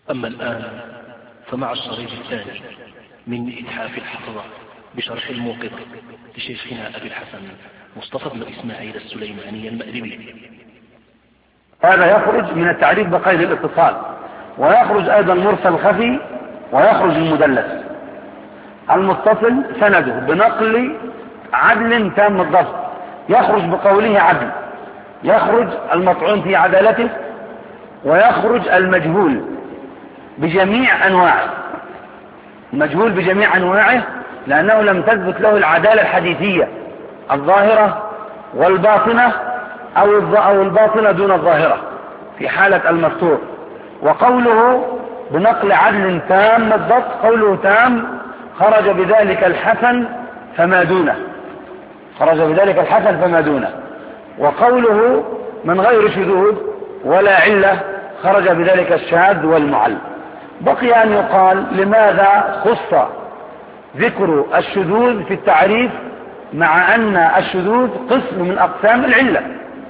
أما الآن فمع الشريط الثاني من إتحاف الحفظة بشرح الموقظة لشيخنا أبي الحسن مصطفى بن إسماعيل السليماني المأربي. هذا يخرج من التعريف بقيد الاتصال، ويخرج أيضا مرسل خفي، ويخرج المدلس. المتصل سنده بنقل عدل تام الضبط، يخرج بقوله عدل، يخرج المطعون في عدالته، ويخرج المجهول بجميع أنواعه، المجهول بجميع أنواعه لأنه لم تثبت له العدالة الحديثية الظاهرة والباطنة أو الباطنة دون الظاهرة في حالة المستور. وقوله بنقل عدل تام الضبط، قوله تام خرج بذلك الحسن فما دونه، خرج بذلك الحسن فما دونه. وقوله من غير شذوذ ولا علة خرج بذلك الشاذ والمعل. بقي أن يقال لماذا خص ذكر الشذوذ في التعريف مع أن الشذوذ قسم من أقسام العلة،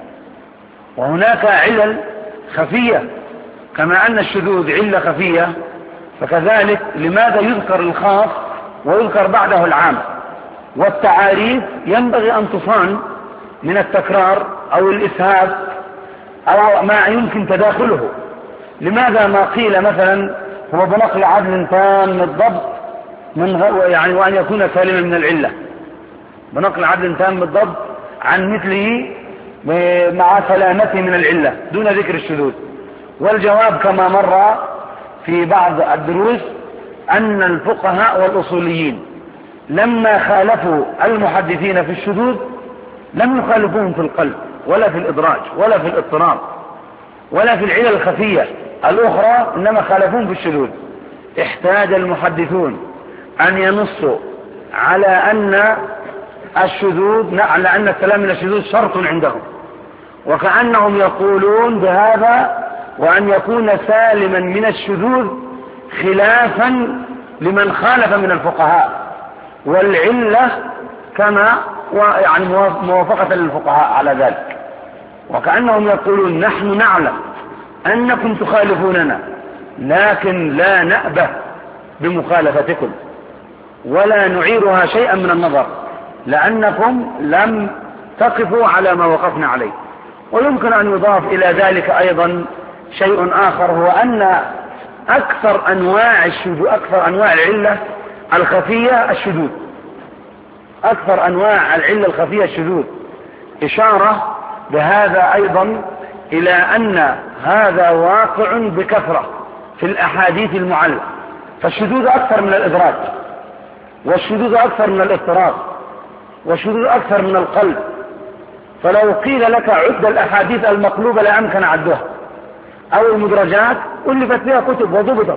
وهناك علل خفية كما أن الشذوذ علة خفية، فكذلك لماذا يذكر الخاص ويذكر بعده العام؟ والتعاريف ينبغي أن تصان من التكرار أو الإسهاب أو ما يمكن تداخله. لماذا ما قيل مثلا هو بنقل عدل تام الضبط يعني وأن يكون سالما من العلة، بنقل عدل تام الضبط عن مثله مع سلامته من العلة دون ذكر الشذوذ؟ والجواب كما مر في بعض الدروس أن الفقهاء والأصوليين لما خالفوا المحدثين في الشذوذ لم يخالفوهم في القلب ولا في الإدراج ولا في الاضطراب ولا في العلل الخفية الأخرى، إنما خالفوهم في الشذوذ. احتاج المحدثون أن ينصوا على أن الشذوذ، على أن السلام من الشذوذ شرط عندهم، وكأنهم يقولون بهذا وأن يكون سالما من الشذوذ خلافا لمن خالف من الفقهاء، والعلة كما يعني موافقة للفقهاء على ذلك. وكأنهم يقولون نحن نعلم أنكم تخالفوننا لكن لا نأبه بمخالفتكم ولا نعيرها شيئا من النظر لأنكم لم تقفوا على ما وقفنا عليه. ويمكن أن يضاف إلى ذلك أيضا شيء آخر، هو أن أكثر أنواع العلة الخفية الشذوذ، أكثر أنواع العلة الخفية الشذوذ، إشارة بهذا أيضا إلى أن هذا واقع بكثرة في الأحاديث المعلقة. فالشذوذ أكثر من الإدراج، والشذوذ أكثر من الاضطراب، والشذوذ أكثر من القلب. فلو قيل لك عد الأحاديث المقلوبة لا أمكن عدها، أو المدرجات ألفت فيها كتب وضبطت.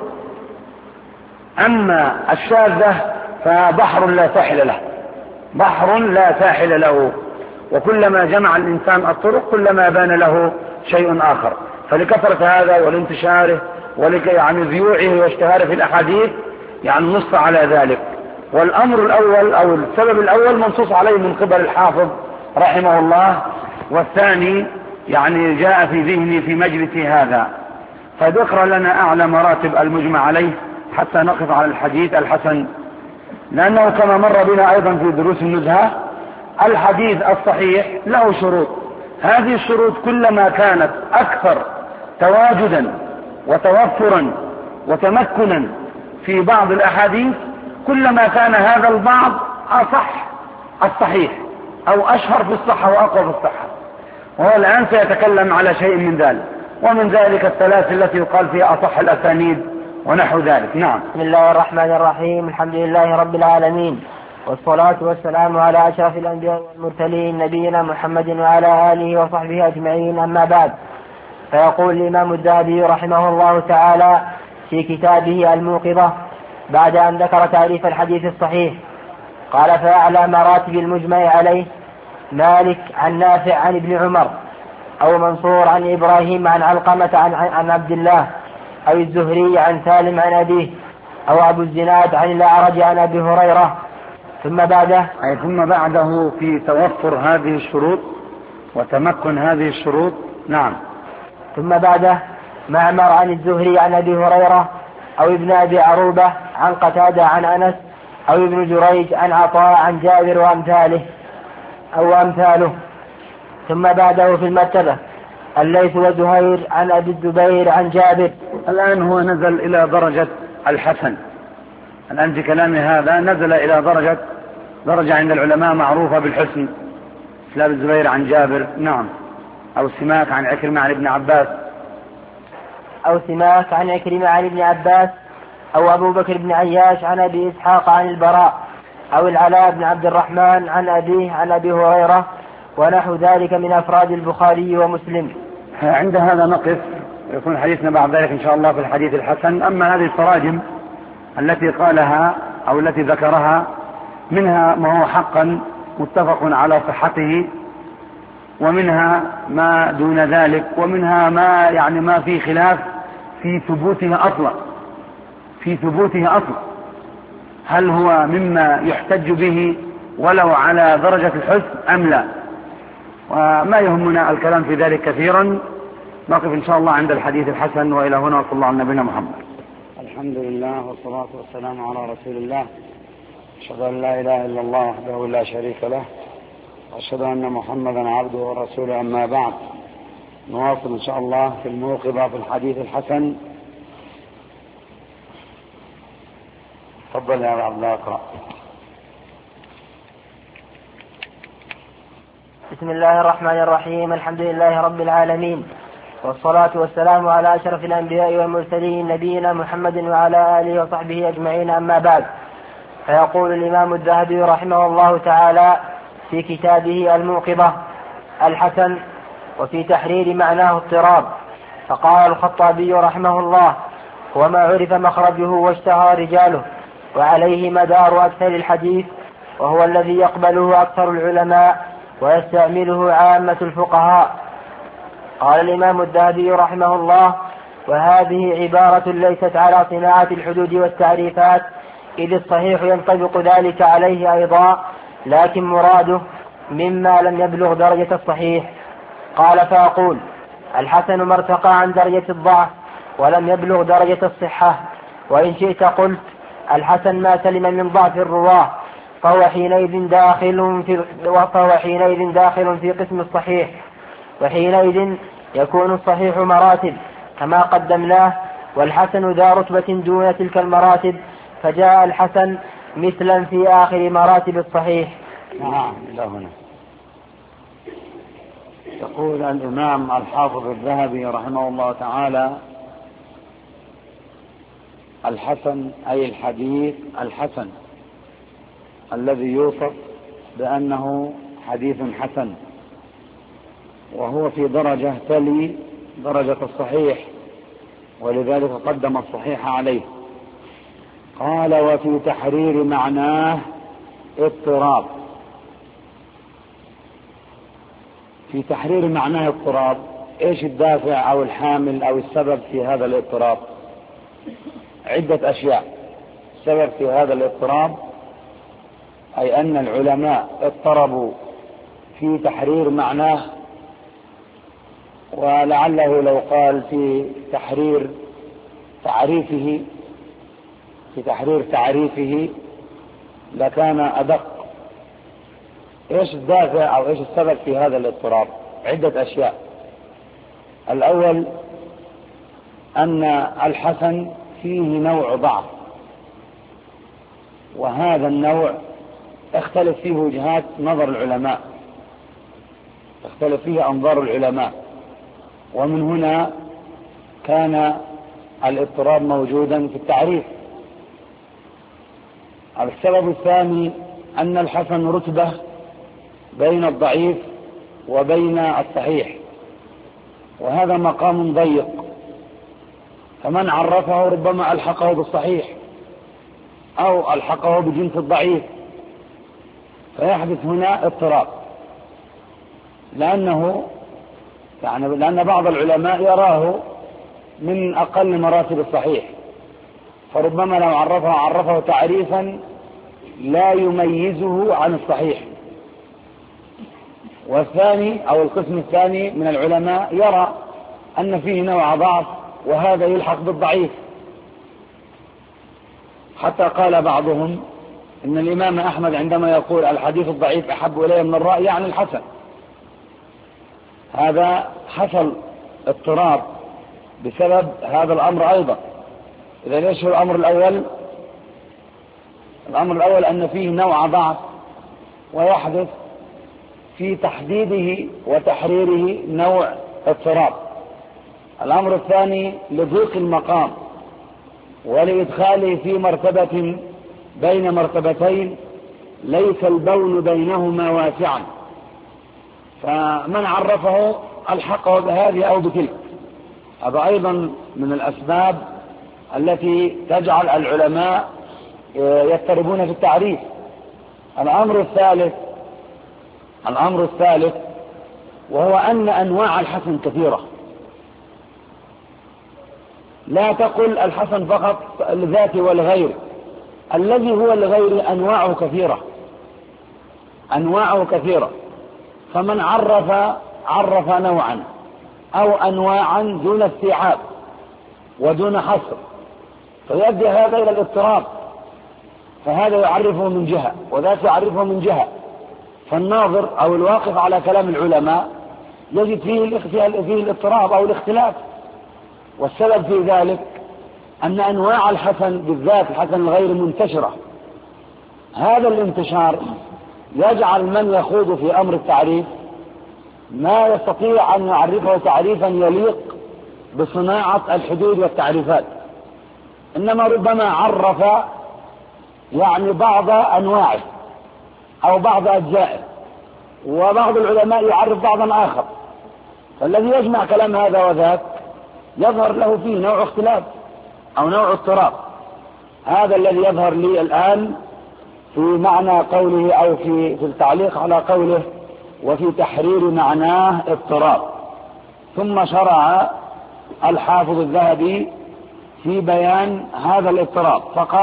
أما الشاذة فبحر لا ساحل له، بحر لا ساحل له، وكلما جمع الإنسان الطرق كلما بان له شيء آخر. فلكثرة هذا ولانتشاره يعني ذيوعه واشتهاره في الأحاديث يعني نص على ذلك. والأمر الأول أو السبب الأول منصوص عليه من قبل الحافظ رحمه الله، والثاني يعني جاء في ذهني في مجلس هذا. فذكر لنا أعلى مراتب المجمع عليه حتى نقف على الحديث الحسن، لأنه كما مر بنا أيضا في دروس النزهة الحديث الصحيح له شروط. هذه الشروط كلما كانت أكثر تواجدا وتوفرا وتمكنا في بعض الأحاديث كلما كان هذا البعض أصح الصحيح أو أشهر في الصحة وأقوى في الصحة. وهو الآن سيتكلم على شيء من ذلك، ومن ذلك الثلاث التي يقال فيها أصح الأسانيد ونحو ذلك. نعم. بسم الله الرحمن الرحيم. الحمد لله رب العالمين، والصلاة والسلام على أشرف الأنبياء والمرسلين نبينا محمد وعلى آله وصحبه أجمعين. أما بعد، فيقول الإمام الذهبي رحمه الله تعالى في كتابه الموقظة بعد أن ذكر تعريف الحديث الصحيح قال: فأعلى مراتب المجمع عليه مالك عن نافع عن ابن عمر، أو منصور عن إبراهيم عن علقمة عن عبد الله، أو الزهري عن سالم عن أبيه، أو أبو الزناد عن الأعرج عن أبي هريرة. ثم بعده في توفر هذه الشروط وتمكن هذه الشروط. نعم. ثم بعده معمر عن الزهري عن أبي هريرة أو ابن أبي عروبة عن قتادة عن أنس أو ابن جريج عن عطاء عن جابر وأمثاله. ثم بعده في المرتبة الليث وزهير عن أبي الزبير عن جابر. الآن هو نزل إلى درجة الحسن. الآن في كلام هذا نزل إلى درجة عند العلماء معروفة بالحسن، مثل أبي الزبير عن جابر، نعم، أو سماك عن عكرمة عن ابن عباس، أو أبو بكر بن عياش عن أبي إسحاق عن البراء، أو العلاء بن عبد الرحمن عن أبيه عن أبي هريرة، ونحو ذلك من أفراد البخاري ومسلم. عند هذا نقف، يكون حديثنا بعد ذلك إن شاء الله في الحديث الحسن. أما هذه التراجم التي قالها أو التي ذكرها، منها ما هو حقا متفق على صحته، ومنها ما دون ذلك، ومنها ما في خلاف في ثبوته أصلا، هل هو مما يحتج به ولو على درجة الحسن أم لا. وما يهمنا الكلام في ذلك كثيرا. نقف إن شاء الله عند الحديث الحسن. وإلى هنا وصلى الله على نبينا محمد. الحمد لله والصلاة والسلام على رسول الله. أشهد أن لا إله إلا الله وحده لا شريك له، وأشهد أن محمدا عبده ورسوله. أما بعد، نواصل إن شاء الله في الموقظة في الحديث الحسن. تفضل يا عبد الله اقرأ. بسم الله الرحمن الرحيم. الحمد لله رب العالمين، والصلاة والسلام على أشرف الأنبياء والمرسلين نبينا محمد وعلى آله وصحبه أجمعين. أما بعد، فيقول الإمام الذهبي رحمه الله تعالى في كتابه الموقظة الحسن وفي تحرير معناه اضطراب. فقال الخطابي رحمه الله: وما عرف مخرجه واشتهر رجاله، وعليه مدار أكثر الحديث، وهو الذي يقبله أكثر العلماء ويستعمله عامة الفقهاء. قال الإمام الذهبي رحمه الله: وهذه عبارة ليست على صناعة الحدود والتعريفات، إذ الصحيح ينطبق ذلك عليه أيضا، لكن مراده مما لم يبلغ درجة الصحيح. قال: فأقول الحسن ما ارتقى عن درجة الضعف ولم يبلغ درجة الصحة. وإن شئت قلت الحسن ما سلم من ضعف الرواه، فهو حينئذ داخل في قسم الصحيح، وحينئذ يكون الصحيح مراتب كما قدمناه، والحسن ذا رتبة دون تلك المراتب، فجاء الحسن مثلا في آخر مراتب الصحيح. إلى هنا يقول الإمام الحافظ الذهبي رحمه الله تعالى: الحسن أي الحديث الحسن الذي يوصف بأنه حديث حسن، وهو في درجة تلي درجة الصحيح، ولذلك قدم الصحيح عليه. قال: وفي تحرير معناه اضطراب. في تحرير معناه اضطراب، ايش الدافع او الحامل او السبب في هذا الاضطراب؟ عدة اشياء. السبب في هذا الاضطراب اي ان العلماء اضطربوا في تحرير معناه، ولعله لو قال في تحرير تعريفه لكان أدق. ايش الدافع او ايش السبب في هذا الاضطراب؟ عدة اشياء. الاول ان الحسن فيه نوع ضعف، وهذا النوع اختلف فيه وجهات نظر العلماء، اختلف فيه انظار العلماء، ومن هنا كان الاضطراب موجودا في التعريف. السبب الثاني أن الحسن رتبة بين الضعيف وبين الصحيح، وهذا مقام ضيق، فمن عرفه ربما ألحقه بالصحيح أو ألحقه بجنس الضعيف، فيحدث هنا اضطراب، لأن بعض العلماء يراه من أقل مراتب الصحيح، فربما لو عرفه تعريفا لا يميزه عن الصحيح. والثاني أو القسم الثاني من العلماء يرى أن فيه نوع ضعف وهذا يلحق بالضعيف، حتى قال بعضهم إن الإمام أحمد عندما يقول الحديث الضعيف أحب إليه من الرأي يعني الحسن. هذا حصل اضطراب بسبب هذا الأمر أيضا. إذا ليش هو الأمر الأول؟ الأمر الأول أن فيه نوع ضعف ويحدث في تحديده وتحريره نوع اضطراب. الأمر الثاني لضيق المقام ولإدخاله في مرتبة بين مرتبتين ليس البون بينهما واسعا، فمن عرفه الحقه بهذه أو بتلك. هذا أيضا من الأسباب التي تجعل العلماء يضطربون في التعريف. الأمر الثالث وهو أن أنواع الحسن كثيرة. لا تقل الحسن فقط الذاتي والغير، الذي هو الغير أنواعه كثيرة. فمن عرف نوعا أو أنواعا دون استيعاب ودون حصر فيؤدي هذا إلى الاضطراب، فهذا يعرفه من جهة وذاك يعرفه من جهة، فالناظر أو الواقف على كلام العلماء يجد فيه الاضطراب أو الاختلاف. والسبب في ذلك أن أنواع الحسن بالذات الحسن الغير منتشرة. هذا الانتشار يجعل من يخوض في أمر التعريف ما يستطيع أن يعرفه تعريفا يليق بصناعة الحدود والتعريفات، إنما ربما عرف يعني بعض أنواعه أو بعض أجزائه، وبعض العلماء يعرف بعضا آخر، فالذي يجمع كلام هذا وذاك يظهر له فيه نوع اختلاف أو نوع اضطراب. هذا الذي يظهر لي الآن في معنى قوله أو في التعليق على قوله وفي تحرير معناه اضطراب. ثم شرع الحافظ الذهبي في بيان هذا الاضطراب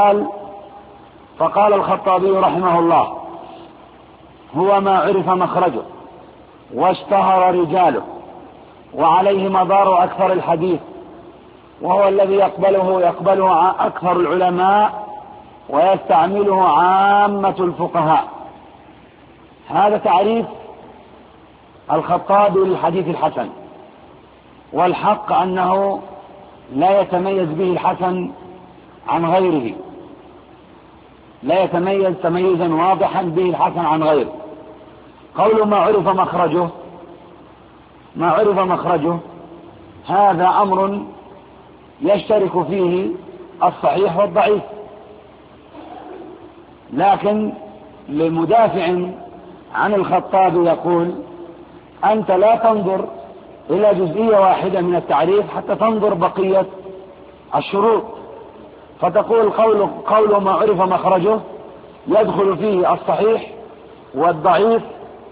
فقال الخطابي رحمه الله: هو ما عرف مخرجه واشتهر رجاله وعليه مدار أكثر الحديث، وهو الذي يقبله أكثر العلماء ويستعمله عامة الفقهاء. هذا تعريف الخطابي للحديث الحسن، والحق أنه لا يتميز به الحسن عن غيره، لا يتميز تميزا واضحا به الحسن عن غيره. قول ما عرف مخرجه هذا أمر يشترك فيه الصحيح والضعيف، لكن لمدافع عن الخطاب يقول: أنت لا تنظر إلى جزئية واحدة من التعريف حتى تنظر بقية الشروط، فتقول قول ما عرف مخرجه يدخل فيه الصحيح والضعيف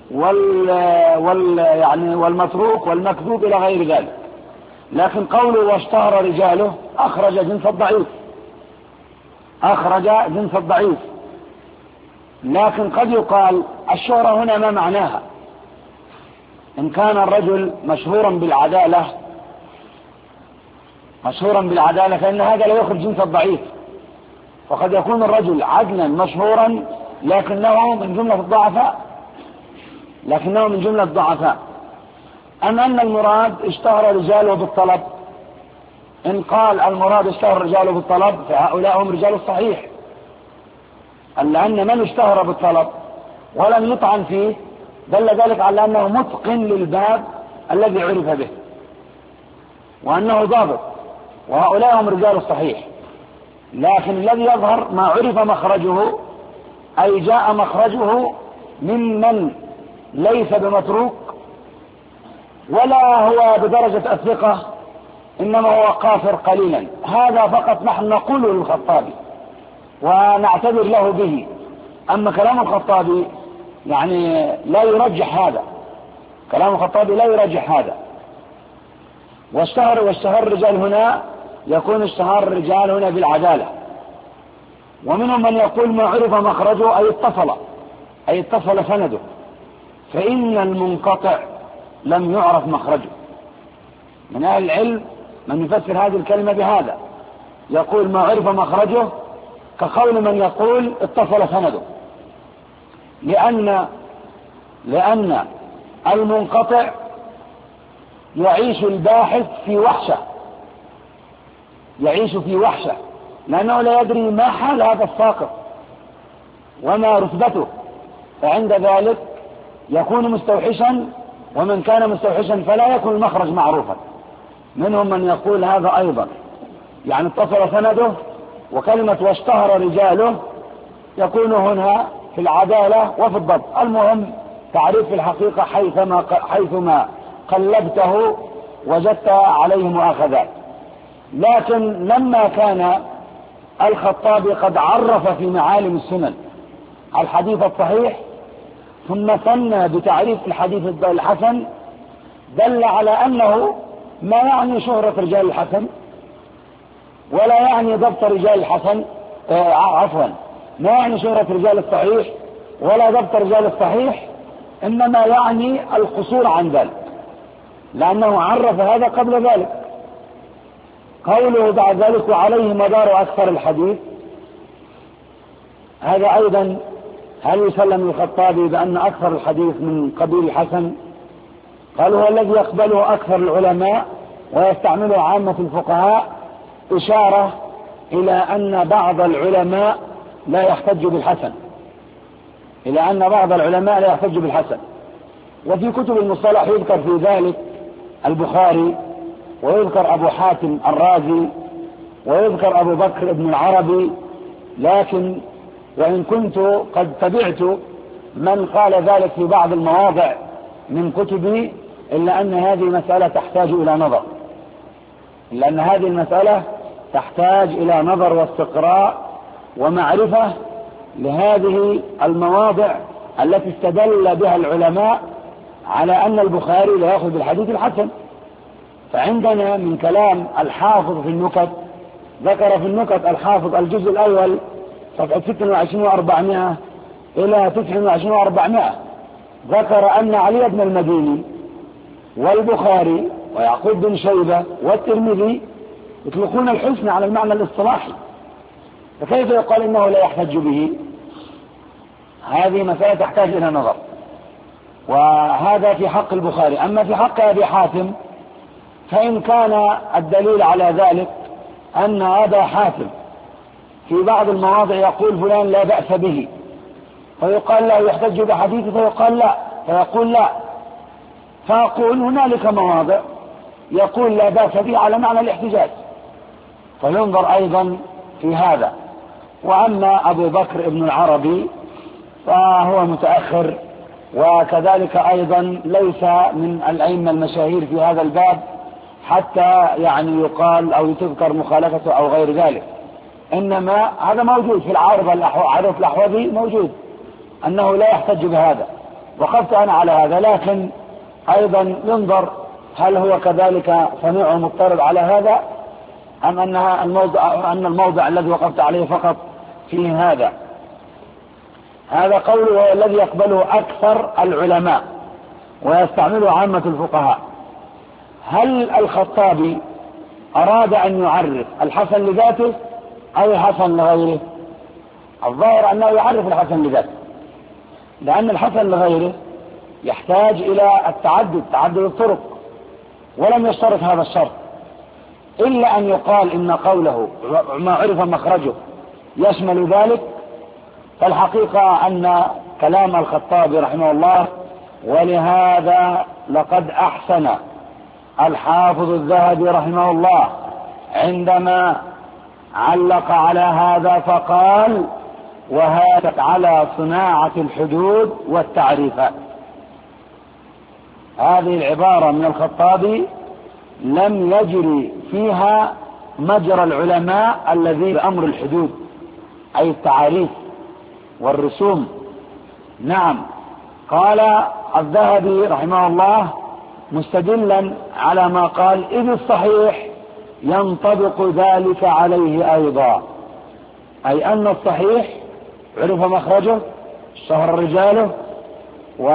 والمتروك والمكذوب إلى غير ذلك. لكن قوله واشتهر رجاله أخرج جنس الضعيف. لكن قد يقال الشهرة هنا ما معناها. إن كان الرجل مشهورا بالعدالة فإن هذا لا يخرج جنس الضعيف، وقد يكون الرجل عدلا مشهورا لكنه من جملة الضعفاء. أم أن المراد اشتهر رجاله بالطلب؟ إن قال المراد اشتهر رجاله بالطلب فهؤلاء هم رجال الصحيح، لأن من اشتهر بالطلب ولم يطعن فيه دل ذلك على أنه متقن للباب الذي عرف به وأنه ضابط، وهؤلاء هم رجال الصحيح. لكن الذي يظهر ما عرف مخرجه أي جاء مخرجه ممن ليس بمتروك ولا هو بدرجة الثقة، إنما هو قاصر قليلا. هذا فقط نحن نقوله للخطابي ونعتذر له به. أما كلام الخطابي يعني لا يرجح هذا، كلام الخطابي لا يرجح هذا. واشتهر الرجال هنا يكون اشتهار الرجال هنا بالعدالة. ومنهم من يقول ما عرف مخرجه أي اتصل سنده، فإن المنقطع لم يعرف مخرجه. من أهل العلم من يفسر هذه الكلمة بهذا، يقول ما عرف مخرجه كقول من يقول اتصل سنده، لأن المنقطع يعيش الباحث في وحشة، يعيش في وحشة، لأنه لا يدري ما حال هذا الساقط وما رتبته، فعند ذلك يكون مستوحشا، ومن كان مستوحشا فلا يكون المخرج معروفا. منهم من يقول هذا أيضا، يعني اتصل سنده، وكلمة واشتهر رجاله يكون هنا في العدالة وفي الضبط. المهم تعريف في الحقيقة حيثما قلبته وجدت عليه مؤاخذات. لكن لما كان الخطابي قد عرف في معالم السنن الحديث الصحيح ثم ثنى بتعريف الحديث الحسن، دل على أنه ما يعني شهرة رجال الحسن ولا يعني ضبط رجال الحسن، ما يعني شهرة رجال الصحيح ولا ضبط رجال الصحيح، إنما يعني القصور عن ذلك، لأنه عرف هذا قبل ذلك. قوله بعد ذلك وعليه مدار أكثر الحديث، هذا أيضا هل يسلم الخطابي بأن أكثر الحديث من قبيل الحسن؟ قال هو الذي يقبله أكثر العلماء ويستعمله عامة الفقهاء، إشارة إلى أن بعض العلماء لا يحتج بالحسن، وفي كتب المصطلح يذكر في ذلك البخاري، ويذكر أبو حاتم الرازي، ويذكر أبو بكر ابن العربي. لكن وإن كنت قد تبعت من قال ذلك في بعض المواضع من كتبي، إلا أن هذه مسألة تحتاج إلى نظر واستقراء ومعرفة لهذه المواضع التي استدل بها العلماء على أن البخاري لا يأخذ بالحديث الحسن. فعندنا من كلام الحافظ في النكت، ذكر في النكت الحافظ الجزء الأول صفحة 26 و400 إلى 29 و400، ذكر أن علي بن المديني والبخاري ويعقوب بن شيبة والترمذي يطلقون الحسن على المعنى الاصطلاحي، فكيف يقال إنه لا يحتج به؟ هذه مسألة تحتاج إلى نظر، وهذا في حق البخاري. أما في حق أبي حاتم فإن كان الدليل على ذلك أن أبا حاتم في بعض المواضع يقول فلان لا بأس به، فيقال لا يحتج بحديثه، فيقال لا، فيقول لا، فأقول هنالك مواضع يقول لا بأس به على معنى الاحتجاج، فينظر أيضا في هذا. وأما أبو بكر ابن العربي فهو متأخر، وكذلك أيضا ليس من الأئمة المشاهير في هذا الباب حتى يعني يقال أو تذكر مخالفته أو غير ذلك، إنما هذا موجود في عارف الأحوذي، موجود أنه لا يحتج بهذا، وقفت أنا على هذا. لكن أيضا ينظر هل هو كذلك سميع مضطرب على هذا، أم أن الموضع الذي وقفت عليه فقط فيه هذا. هذا قوله الذي يقبله أكثر العلماء ويستعمله عامة الفقهاء. هل الخطابي أراد أن يعرف الحسن لذاته أو الحسن لغيره؟ الظاهر أنه يعرف الحسن لذاته، لأن الحسن لغيره يحتاج إلى تعدد الطرق، ولم يشترط هذا الشرط، إلا أن يقال إن قوله ما عرف مخرجه يشمل ذلك. فالحقيقة أن كلام الخطابي رحمه الله، ولهذا لقد أحسن الحافظ الذهبي رحمه الله عندما علق على هذا فقال وهذا على صناعة الحدود والتعريفات. هذه العبارة من الخطابي لم يجري فيها مجرى العلماء الذي بأمر الحدود، أي التعاريف والرسوم. نعم، قال الذهبي رحمه الله مستدلا على ما قال إذ الصحيح ينطبق ذلك عليه أيضا، أي أن الصحيح عرف مخرجه، اشتهر رجاله،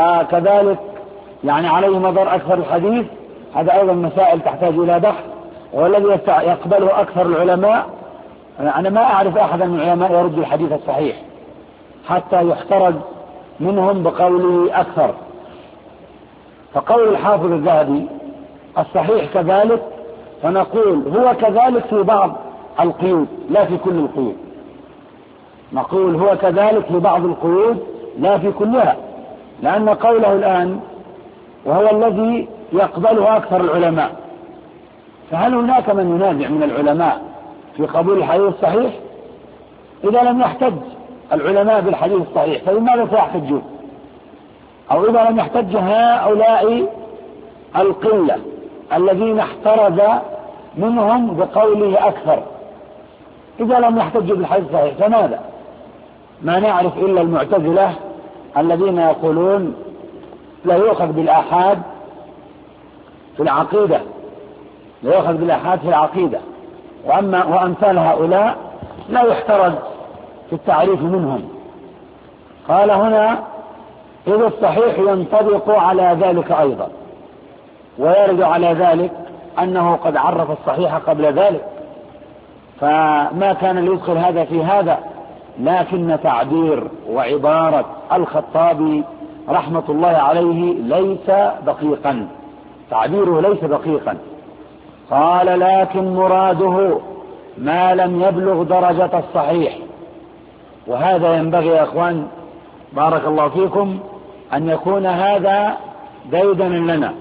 وكذلك يعني عليه مدار أكثر الحديث. هذا أيضا مسائل تحتاج إلى بحث، والذي يقبله أكثر العلماء. أنا ما أعرف أحدا من العلماء يرد الحديث الصحيح حتى يحترز منهم بقوله أكثر. فقول الحافظ الذهبي الصحيح كذلك، فنقول هو كذلك في بعض القيود لا في كل القيود. نقول هو كذلك في بعض القيود لا في كلها، لأن قوله الآن وهو الذي يقبله أكثر العلماء، فهل هناك من ينازع من العلماء في قبول الحديث الصحيح؟ إذا لم يحتج العلماء بالحديث الصحيح فلماذا سيحتجون؟ أو إذا لم يحتج هؤلاء القلة الذين احترز منهم بقوله أكثر، إذا لم يحتجوا بالحديث الصحيح فماذا؟ ما نعرف إلا المعتزلة الذين يقولون لا يؤخذ بالآحاد في العقيدة، لا يؤخذ بالآحاد في العقيدة، وأمثال هؤلاء لا يحترز في التعريف منهم. قال هنا إذ الصحيح ينطبق على ذلك أيضا، ويرد على ذلك أنه قد عرف الصحيح قبل ذلك، فما كان ليدخل هذا في هذا، لكن تعبير وعبارة الخطابي رحمة الله عليه ليس دقيقا، تعبيره ليس دقيقا. قال لكن مراده ما لم يبلغ درجة الصحيح. وهذا ينبغي يا أخوان بارك الله فيكم أن يكون هذا ديدنا لنا،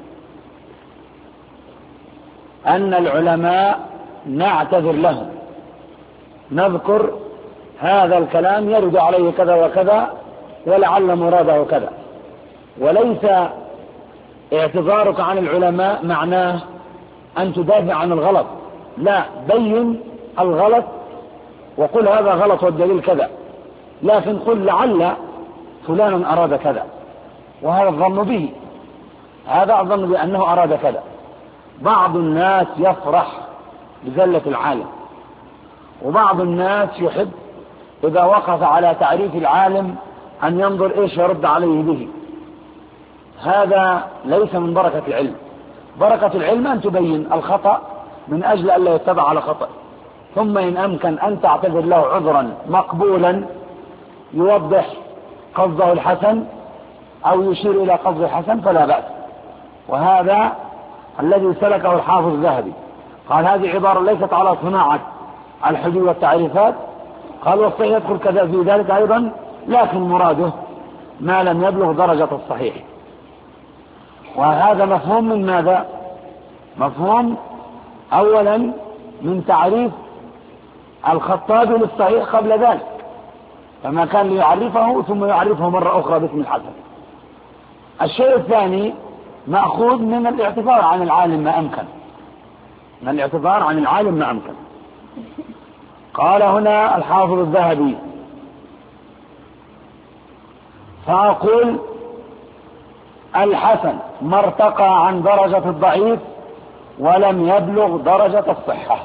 أن العلماء نعتذر لهم، نذكر هذا الكلام يرد عليه كذا وكذا ولعل مراده كذا، وليس اعتذارك عن العلماء معناه أن تدافع عن الغلط، لا، بين الغلط وقل هذا غلط والدليل كذا، لكن قل لعل فلانا أراد كذا، وهذا الظن به، هذا الظن بأنه أراد كذا. بعض الناس يفرح بزلة العالم، وبعض الناس يحب إذا وقف على تعريف العالم أن ينظر إيش يرد عليه به. هذا ليس من بركة العلم. بركة العلم أن تبين الخطأ من أجل أن لا يتبع على خطأ، ثم إن أمكن أن تعتذر له عذرا مقبولا يوضح قصده الحسن أو يشير إلى قصد الحسن فلا بأس. وهذا الذي سلكه الحافظ الذهبي، قال هذه عبارة ليست على صناعة الحدود والتعريفات، قال والصحيح يدخل كذا في ذلك أيضا، لكن مراده ما لم يبلغ درجة الصحيح. وهذا مفهوم من ماذا؟ مفهوم أولا من تعريف الخطابي للصحيح قبل ذلك، فما كان ليعرفه ثم يعرفه مرة أخرى باسم الحسن. الشيء الثاني مأخوذ من الاعتذار عن العالم ما أمكن، من الاعتذار عن العالم ما أمكن. قال هنا الحافظ الذهبي فأقول الحسن ما ارتقى عن درجة الضعيف ولم يبلغ درجة الصحة.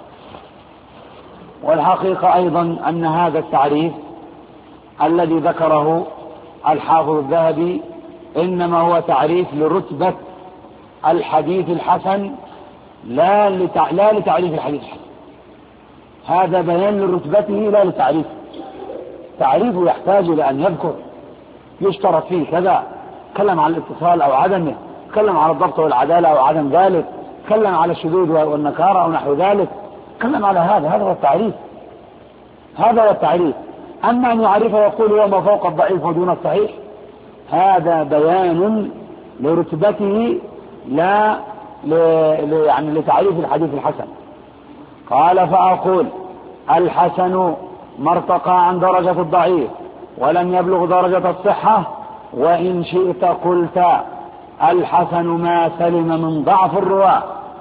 والحقيقة أيضا أن هذا التعريف الذي ذكره الحافظ الذهبي إنما هو تعريف لرتبة الحديث الحسن لا لتعريف الحديث الحسن. هذا بيان لرتبته لا لتعريفه. تعريفه يحتاج إلى أن يذكر يشترط فيه كذا، تكلم عن الاتصال أو عدمه، تكلم على الضبط والعدالة أو عدم ذلك، تكلم على الشذوذ والنكارة أو نحو ذلك، تكلم على هذا هو التعريف، هذا هو التعريف. أما أن يعرفه ويقول هو ما فوق الضعيف ودون الصحيح، هذا بيان لرتبته لا يعني لتعريف الحديث الحسن. قال فأقول الحسن ما ارتقى عن درجة الضعيف ولم يبلغ درجة الصحة، وإن شئت قلت الحسن ما سلم من ضعف الرواة.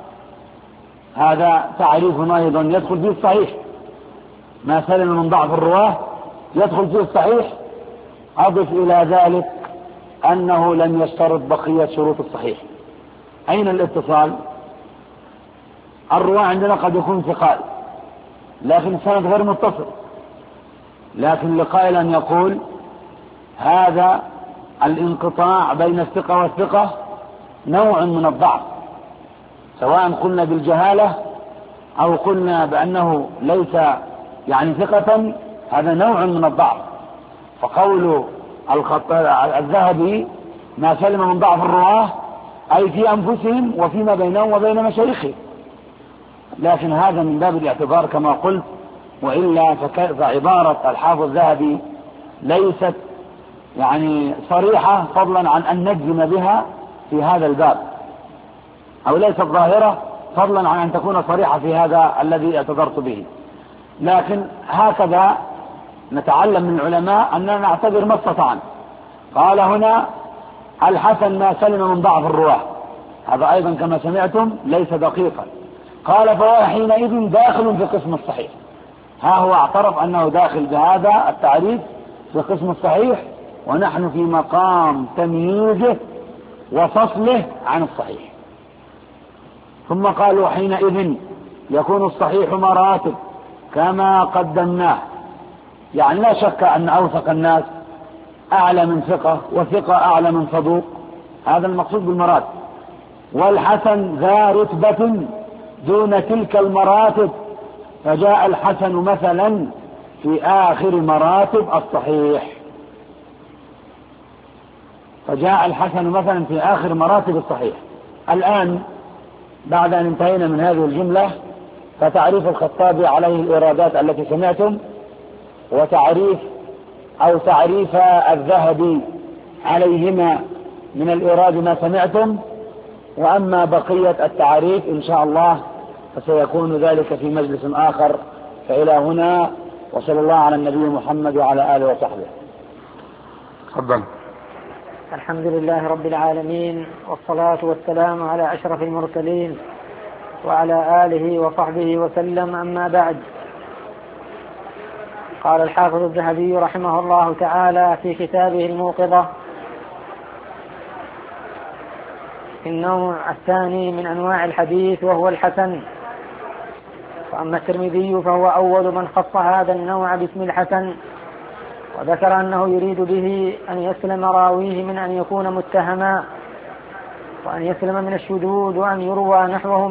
هذا تعريف أيضا يدخل فيه الصحيح، ما سلم من ضعف الرواة يدخل فيه الصحيح. أضف إلى ذلك أنه لم يشترط بقية شروط الصحيح. أين الاتصال؟ الرواة عندنا قد يكون ثقال لكن السند غير متصل، لكن لقائل أن يقول هذا الانقطاع بين الثقة والثقة نوع من الضعف، سواء قلنا بالجهالة أو قلنا بأنه ليس يعني ثقة، هذا نوع من الضعف. فقول الذهبي ما سلم من ضعف الرواة أي في أنفسهم وفيما بينهم وبين مشايخهم، لكن هذا من باب الاعتبار كما قلت، وإلا فعبارة الحافظ الذهبي ليست يعني صريحة فضلا عن أن نجزم بها في هذا الباب، أو ليست ظاهرة فضلا عن أن تكون صريحة في هذا الذي اعتذرت به. لكن هكذا نتعلم من العلماء أننا نعتبر ما استطعنا. قال هنا الحسن ما سلم من ضعف الرواة، هذا أيضا كما سمعتم ليس دقيقا. قال فهو حينئذ داخل في قسم الصحيح. ها هو اعترف أنه داخل بهذا التعريف في قسم الصحيح، ونحن في مقام تمييزه وفصله عن الصحيح. ثم قالوا حينئذ يكون الصحيح مراتب كما قدمناه، يعني لا شك أن أوثق الناس أعلى من ثقة، وثقة أعلى من صدوق، هذا المقصود بالمراتب. والحسن ذا رتبة دون تلك المراتب، فجاء الحسن مثلا في آخر مراتب الصحيح. فجاء الحسن مثلا في آخر مراتب الصحيح. الآن بعد أن انتهينا من هذه الجملة فتعريف الخطابي عليه الإرادات التي سمعتم، وتعريف الذهبي عليهما من الإيراد ما سمعتم. وأما بقية التعريف إن شاء الله فسيكون ذلك في مجلس آخر. فإلى هنا، وصلى الله على النبي محمد وعلى آله وصحبه. تفضل. الحمد لله رب العالمين، والصلاة والسلام على أشرف المرسلين وعلى آله وصحبه وسلم. أما بعد، قال الحافظ الذهبي رحمه الله تعالى في كتابه الموقظة: النوع الثاني من أنواع الحديث وهو الحسن. وأما الترمذي فهو أول من خص هذا النوع باسم الحسن، وذكر أنه يريد به أن يسلم راويه من أن يكون متهما، وأن يسلم من الشذوذ، وأن يروى نحوه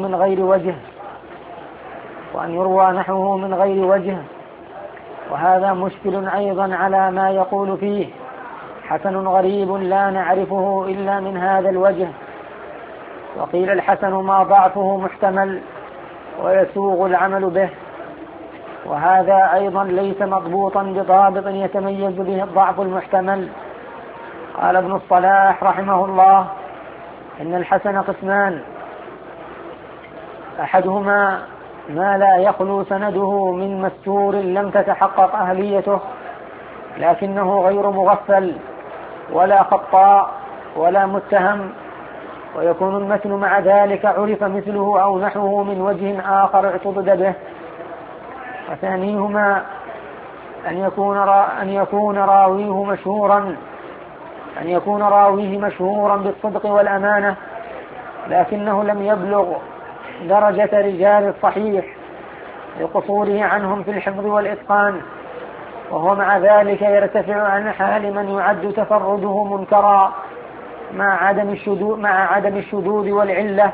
من غير وجه، وهذا مشكل أيضا على ما يقول فيه: حسن غريب لا نعرفه إلا من هذا الوجه. وقيل الحسن ما ضعفه محتمل ويسوغ العمل به، وهذا أيضا ليس مضبوطا بضابط يتميز به الضعف المحتمل. قال ابن الصلاح رحمه الله: إن الحسن قسمان: أحدهما ما لا يخلو سنده من مستور لم تتحقق أهليته لكنه غير مغفل ولا خطاء ولا متهم، ويكون المتن مع ذلك عرف مثله أو نحوه من وجه آخر اعتضد به. وثانيهما أن يكون راويه مشهورا بالصدق والأمانة، لكنه لم يبلغ درجة رجال الصحيح لقصوره عنهم في الحفظ والإتقان، وهو مع ذلك يرتفع عن حال من يعد تفرده منكرا مع عدم الشذوذ والعلة.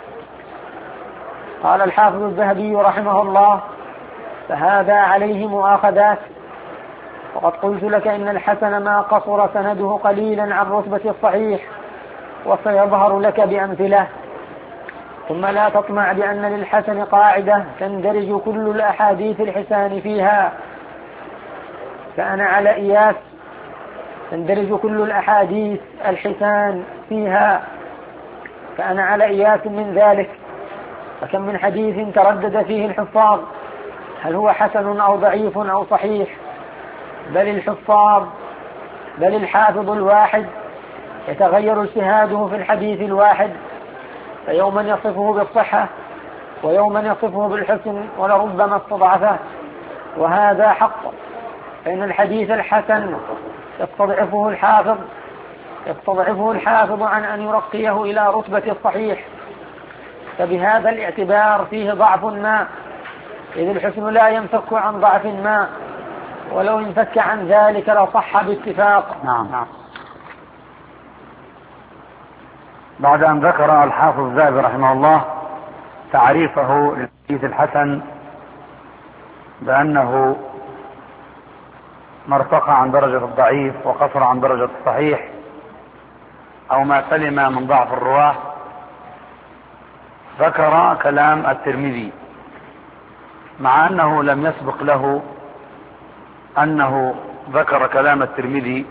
قال الحافظ الذهبي رحمه الله: فهذا عليه مؤاخذات. وقد قلت لك إن الحسن ما قصر سنده قليلا عن رتبة الصحيح، وسيظهر لك بأمثلة. ثم لا تطمع بأن للحسن قاعدة تندرج كل الأحاديث الحسان فيها، فأنا على إياس من ذلك. فكم من حديث تردد فيه الحفاظ هل هو حسن أو ضعيف أو صحيح، بل الحافظ الواحد يتغير اجتهاده في الحديث الواحد، فيوما يصفه بالصحة ويوما يصفه بالحسن ولربما استضعفه، وهذا حق. فإن الحديث الحسن يستضعفه الحافظ عن أن يرقيه إلى رتبة الصحيح، فبهذا الاعتبار فيه ضعف ما، إذ الحسن لا ينفك عن ضعف ما، ولو انفك عن ذلك لصح باتفاق. نعم. بعد أن ذكر الحافظ الذهبي رحمه الله تعريفه للحديث الحسن بأنه ما ارتقى عن درجة الضعيف وقصر عن درجة الصحيح أو ما سلم من ضعف الرواه. ذكر كلام الترمذي مع أنه لم يسبق له أنه ذكر كلام الترمذي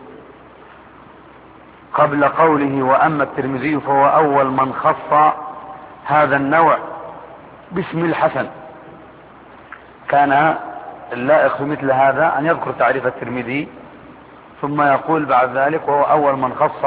قبل قوله وأما الترمذي فهو أول من خص هذا النوع باسم الحسن. كان اللائق في مثل هذا أن يذكر تعريف الترمذي ثم يقول بعد ذلك وهو أول من خص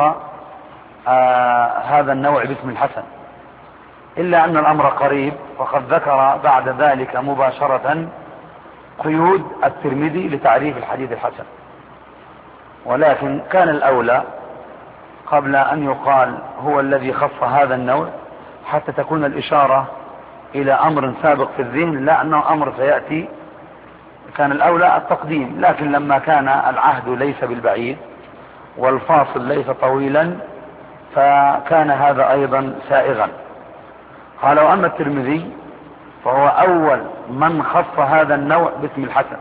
هذا النوع باسم الحسن، إلا أن الأمر قريب، وقد ذكر بعد ذلك مباشرة قيود الترمذي لتعريف الحديث الحسن. ولكن كان الأولى قبل أن يقال هو الذي خص هذا النوع حتى تكون الإشارة إلى أمر سابق في الذهن، لا أنه أمر سيأتي، كان الأولى التقديم. لكن لما كان العهد ليس بالبعيد والفاصل ليس طويلا فكان هذا أيضا سائغا. قال وأما الترمذي فهو أول من خص هذا النوع باسم الحسن،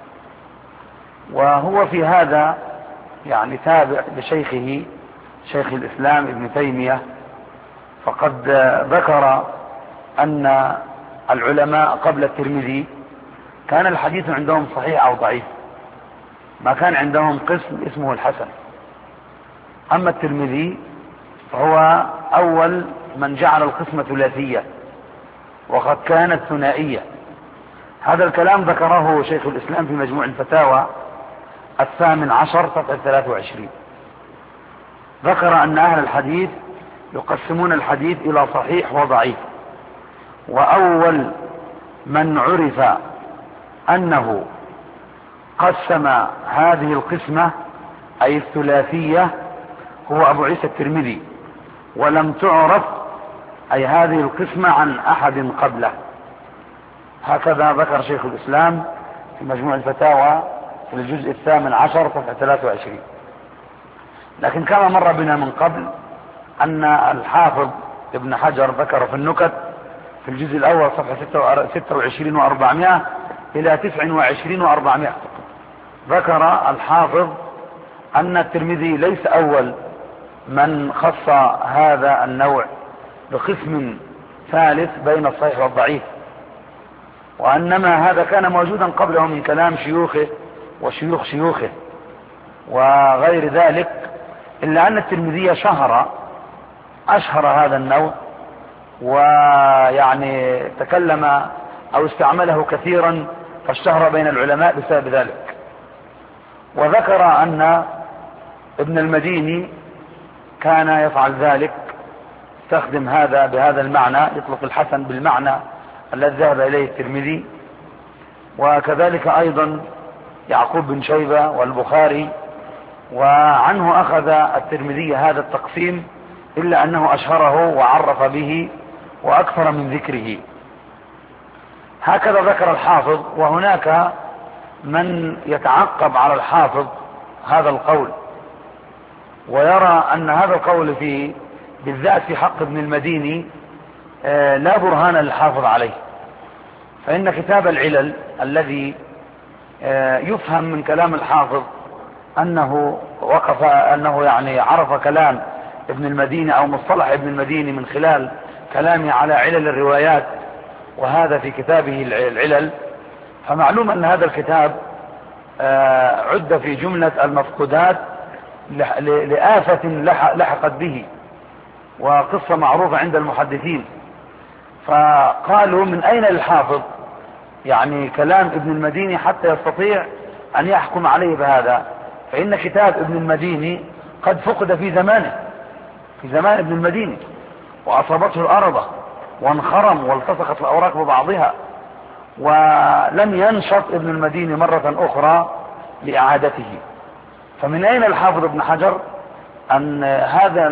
وهو في هذا يعني تابع لشيخه شيخ الإسلام ابن تيمية. فقد ذكر أن العلماء قبل الترمذي كان الحديث عندهم صحيح أو ضعيف، ما كان عندهم قسم اسمه الحسن. أما الترمذي فهو أول من جعل القسمة ثلاثية وقد كانت ثنائية. هذا الكلام ذكره شيخ الإسلام في مجموع الفتاوى 18 صفحة 23. ذكر أن أهل الحديث يقسمون الحديث إلى صحيح وضعيف، وأول من عرف أنه قسم هذه القسمة أي الثلاثية هو أبو عيسى الترمذي، ولم تعرف أي هذه القسمة عن أحد قبله. هكذا ذكر شيخ الإسلام في مجموع الفتاوى في الجزء 18 صفحة 23. لكن كما مر بنا من قبل أن الحافظ ابن حجر ذكر في النكت في الجزء الأول صفحة 26 و400 إلى 29 و400 ذكر الحافظ أن الترمذي ليس أول من خص هذا النوع بقسم ثالث بين الصحيح والضعيف، وأنما هذا كان موجودا قبله من كلام شيوخه وشيوخ شيوخه وغير ذلك، إلا أن الترمذي أشهر هذا النوع، ويعني تكلم أو استعمله كثيرا فاشتهر بين العلماء بسبب ذلك. وذكر أن ابن المديني كان يفعل ذلك، يستخدم هذا بهذا المعنى، يطلق الحسن بالمعنى الذي ذهب إليه الترمذي. وكذلك أيضا يعقوب بن شيبة والبخاري، وعنه أخذ الترمذي هذا التقسيم، إلا أنه أشهره وعرف به وأكثر من ذكره. هكذا ذكر الحافظ. وهناك من يتعقب على الحافظ هذا القول ويرى أن هذا القول بالذات في حق ابن المديني لا برهان للحافظ عليه، فإن كتاب العلل الذي يفهم من كلام الحافظ أنه يعني عرف كلام ابن المديني أو مصطلح ابن المديني من خلال كلامه على علل الروايات، وهذا في كتابه العلل. فمعلوم أن هذا الكتاب عد في جملة المفقودات لآفة لحقت به، وقصة معروفة عند المحدثين. فقالوا من أين الحافظ يعني كلام ابن المديني حتى يستطيع أن يحكم عليه بهذا؟ فإن كتاب ابن المديني قد فقد في زمانه، في زمان ابن المديني، وأصابته الأرض وانخرم والتصقت الأوراق ببعضها، ولم ينشط ابن المديني مرة أخرى لإعادته. فمن أين الحافظ ابن حجر أن هذا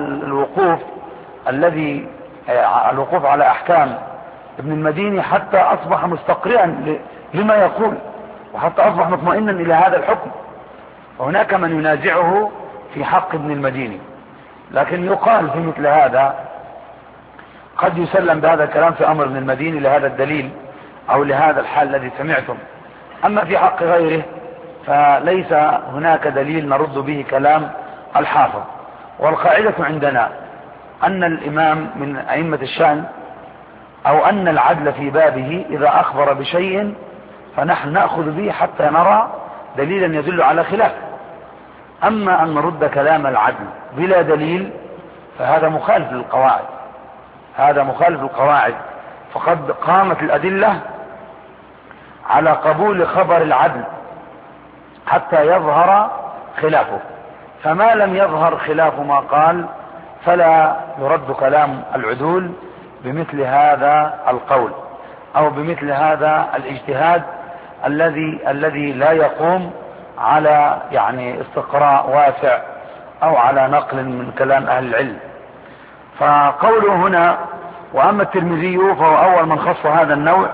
الوقوف على أحكام ابن المديني حتى أصبح مستقرئا لما يقول، وحتى أصبح مطمئنا إلى هذا الحكم؟ وهناك من ينازعه في حق ابن المديني. لكن يقال في مثل هذا قد يسلم بهذا الكلام في أمر من المدين لهذا الدليل أو لهذا الحال الذي سمعتم. أما في حق غيره فليس هناك دليل نرد به كلام الحافظ. والقاعدة عندنا أن الإمام من أئمة الشأن أو أن العدل في بابه إذا أخبر بشيء فنحن نأخذ به حتى نرى دليلا يدل على خلافه. أما أن نرد كلام العدل بلا دليل فهذا مخالف للقواعد، هذا مخالف للقواعد. فقد قامت الأدلة على قبول خبر العدل حتى يظهر خلافه، فما لم يظهر خلاف ما قال فلا يرد كلام العدول بمثل هذا القول أو بمثل هذا الاجتهاد الذي لا يقوم على يعني استقراء واسع أو على نقل من كلام أهل العلم. فقوله هنا وأما الترمذي فهو أول من خص هذا النوع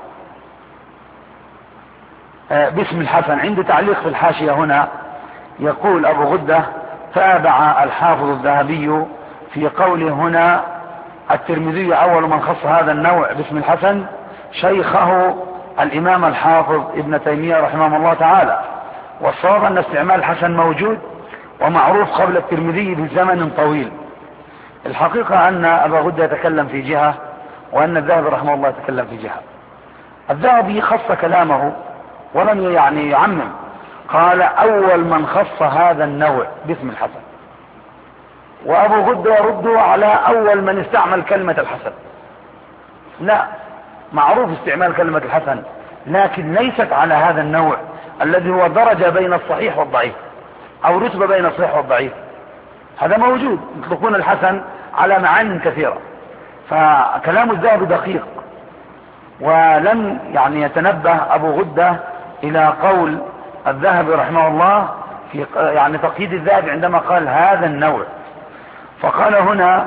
باسم الحسن. عند تعليق في الحاشية هنا يقول أبو غدة تابع الحافظ الذهبي في قوله هنا الترمذي أول من خص هذا النوع باسم الحسن شيخه الإمام الحافظ ابن تيمية رحمه الله تعالى. والصواب أن استعمال الحسن موجود ومعروف قبل الترمذي بزمن طويل. الحقيقة أن أبا غدة يتكلم في جهة وأن الذهبي رحمه الله يتكلم في جهة. الذهبي خص كلامه ولم يعني يعمم، قال أول من خص هذا النوع باسم الحسن، وأبو غدة يرد على أول من استعمل كلمة الحسن. لا، معروف استعمال كلمة الحسن لكن ليست على هذا النوع الذي هو درجة بين الصحيح والضعيف أو رتبة بين الصحيح والضعيف. هذا موجود، يطلقون الحسن على معان كثيرة. فكلام الذهبي دقيق، ولم يعني يتنبه أبو غدة إلى قول الذهبي رحمه الله في يعني تقييد الذهبي عندما قال هذا النوع. فقال هنا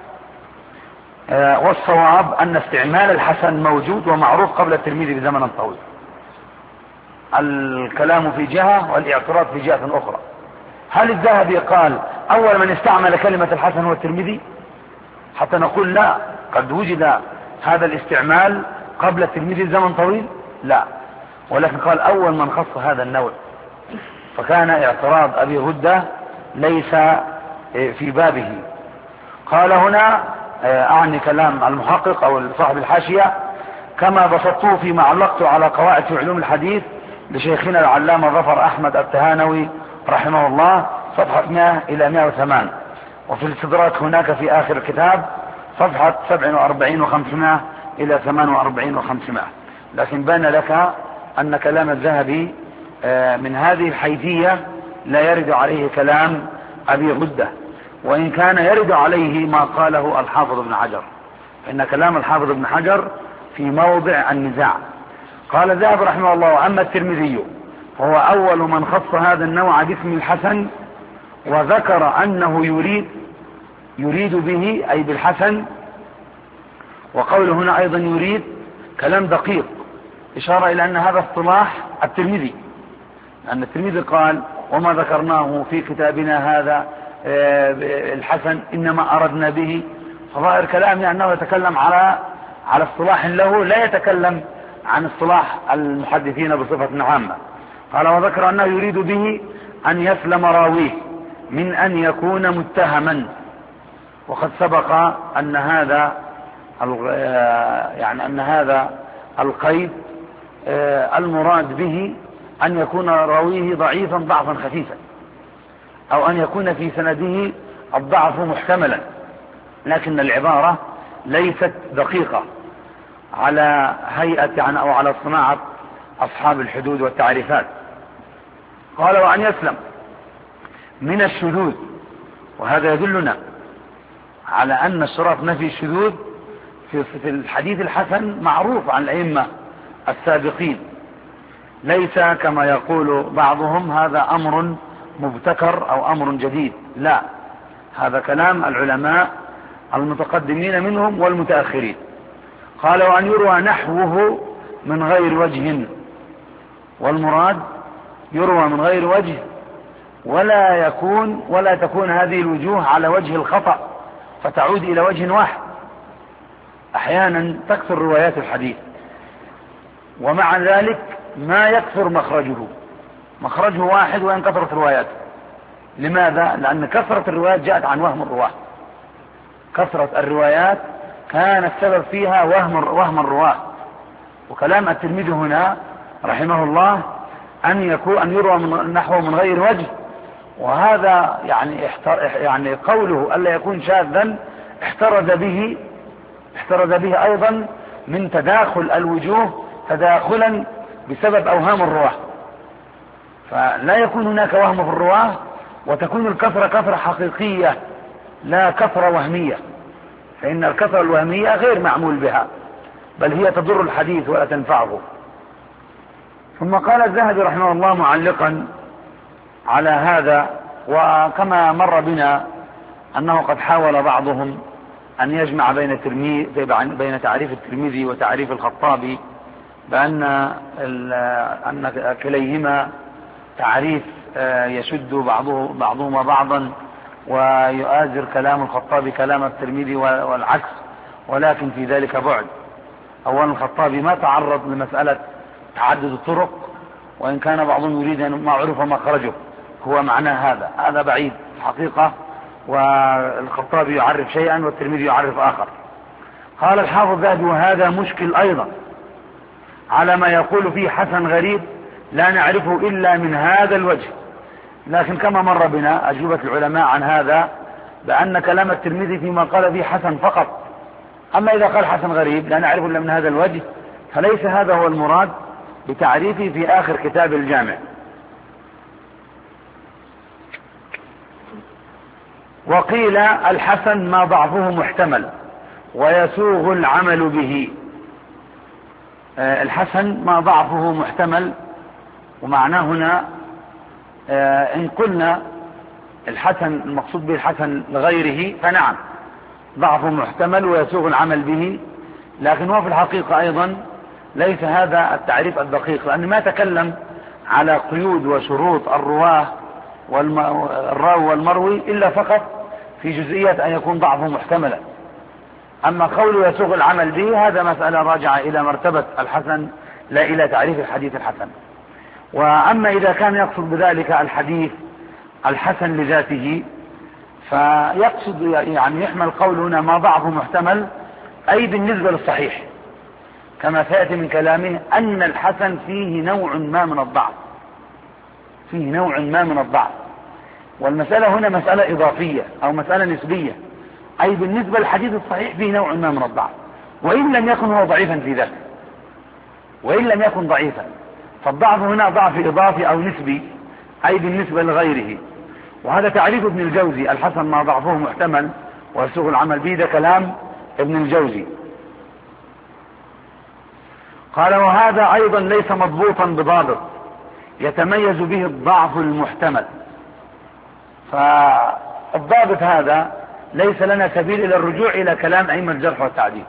والصواب أن استعمال الحسن موجود ومعروف قبل الترمذي بزمن طويل. الكلام في جهة والاعتراض في جهة أخرى. هل الذهبي قال أول من استعمل كلمة الحسن هو الترمذي حتى نقول لا قد وجد هذا الاستعمال قبل الترمذي بزمن طويل؟ لا، ولكن قال أول من خص هذا النوع. فكان اعتراض أبي غدة ليس في بابه. قال هنا أعني كلام المحقق أو صاحب الحاشية كما بسطته فيما علقته على قواعد في علوم الحديث لشيخنا العلامة ظفر أحمد التهانوي رحمه الله صفحة 100 إلى 108، وفي الاستدراك هناك في آخر الكتاب صفحة 47 و500 إلى 48 و500. لكن بان لك أن كلام الذهبي من هذه الحيثية لا يرد عليه كلام أبي غدة، وإن كان يرد عليه ما قاله الحافظ ابن حجر، فإن كلام الحافظ ابن حجر في موضع النزاع. قال الذهبي رحمه الله وأما الترمذي فهو أول من خص هذا النوع باسم الحسن وذكر أنه يريد به أي بالحسن. وقوله هنا أيضا يريد كلام دقيق إشارة إلى أن هذا اصطلاح الترمذي، أن الترمذي قال وما ذكرناه في كتابنا هذا الحسن إنما أردنا به. فظاهر كلام يعني أنه يتكلم على اصطلاح له، لا يتكلم عن اصطلاح المحدثين بصفة عامة. قال وذكر أنه يريد به أن يسلم راويه من أن يكون متهما. وقد سبق أن هذا القيد المراد به أن يكون راويه ضعيفا ضعفا خفيفا، أو أن يكون في سنده الضعف محتملا، لكن العبارة ليست دقيقة على هيئة يعني أو على صناعة أصحاب الحدود والتعريفات. قال وأن يسلم من الشذوذ، وهذا يدلنا على أن اشتراط نفي الشذوذ في الحديث الحسن معروف عن الأئمة السابقين، ليس كما يقول بعضهم هذا أمر مبتكر أو أمر جديد، لا، هذا كلام العلماء المتقدمين منهم والمتأخرين. قال وأن يروى نحوه من غير وجه، والمراد يروى من غير وجه ولا تكون هذه الوجوه على وجه الخطأ فتعود إلى وجه واحد، أحيانا تكثر روايات الحديث، ومع ذلك ما يكثر مخرجه واحد وإن كثرت رواياته. لماذا؟ لأن كثرة الروايات جاءت عن وهم الرواة. كثرة الروايات كان السبب فيها وهم الرواة. وكلام الترمذي هنا رحمه الله أن يروى نحوه من غير وجه، وهذا يعني قوله ألا يكون شاذا احترز به أيضا من تداخل الوجوه تداخلا بسبب أوهام الرواة. فلا يكون هناك وهم في الرواة، وتكون الكثرة كثرة حقيقية لا كثرة وهمية، فإن الكثرة الوهمية غير معمول بها، بل هي تضر الحديث ولا تنفعه. ثم قال الذهبي رحمه الله معلقا على هذا، وكما مر بنا أنه قد حاول بعضهم أن يجمع بين تعريف الترمذي وتعريف الخطابي، بأن كليهما تعريف يشد بعضهما بعضا ويؤازر كلام الخطابي كلام الترمذي والعكس، ولكن في ذلك بعد. أولا الخطابي ما تعرض لمسألة تعدد الطرق، وإن كان بعضهم يريد أن ما عرف مخرجه هو معناه هذا بعيد الحقيقة، والخطابي يعرف شيئا والترمذي يعرف آخر. قال الحافظ الذهبي وهذا مشكل أيضا على ما يقول فيه حسن غريب لا نعرفه إلا من هذا الوجه. لكن كما مر بنا أجوبة العلماء عن هذا بأن كلام الترمذي فيما قال فيه حسن فقط، أما إذا قال حسن غريب لا نعرفه إلا من هذا الوجه فليس هذا هو المراد بتعريفه في آخر كتاب الجامع. وقيل الحسن ما ضعفه محتمل ويسوغ العمل به. الحسن ما ضعفه محتمل، ومعناه هنا إن قلنا الحسن المقصود به الحسن لغيره فنعم ضعفه محتمل ويسوغ العمل به، لكن هو في الحقيقة أيضا ليس هذا التعريف الدقيق، لأن ما تكلم على قيود وشروط الرواه والراوي والمروي إلا فقط في جزئية أن يكون ضعفه محتملا. أما قوله يسوغ العمل به هذا مسألة راجعة إلى مرتبة الحسن لا إلى تعريف الحديث الحسن. وأما إذا كان يقصد بذلك الحديث الحسن لذاته فيقصد يعني يحمل قوله هنا ما ضعفه محتمل أي بالنسبة للصحيح، كما سيأتي من كلامه أن الحسن فيه نوع ما من الضعف، والمسألة هنا مسألة إضافية أو مسألة نسبية، أي بالنسبة للحديث الصحيح فيه نوع ما من الضعف، وإن لم يكن هو ضعيفا في ذاته، وإن لم يكن ضعيفا، فالضعف هنا ضعف إضافي أو نسبي أي بالنسبة لغيره. وهذا تعريف ابن الجوزي الحسن ما ضعفه محتمل ويسوغ العمل به، ده كلام ابن الجوزي. قال وهذا أيضا ليس مضبوطا بضابط يتميز به الضعف المحتمل. فالضابط هذا ليس لنا سبيل إلى الرجوع إلى كلام أئمة الجرح والتعديل.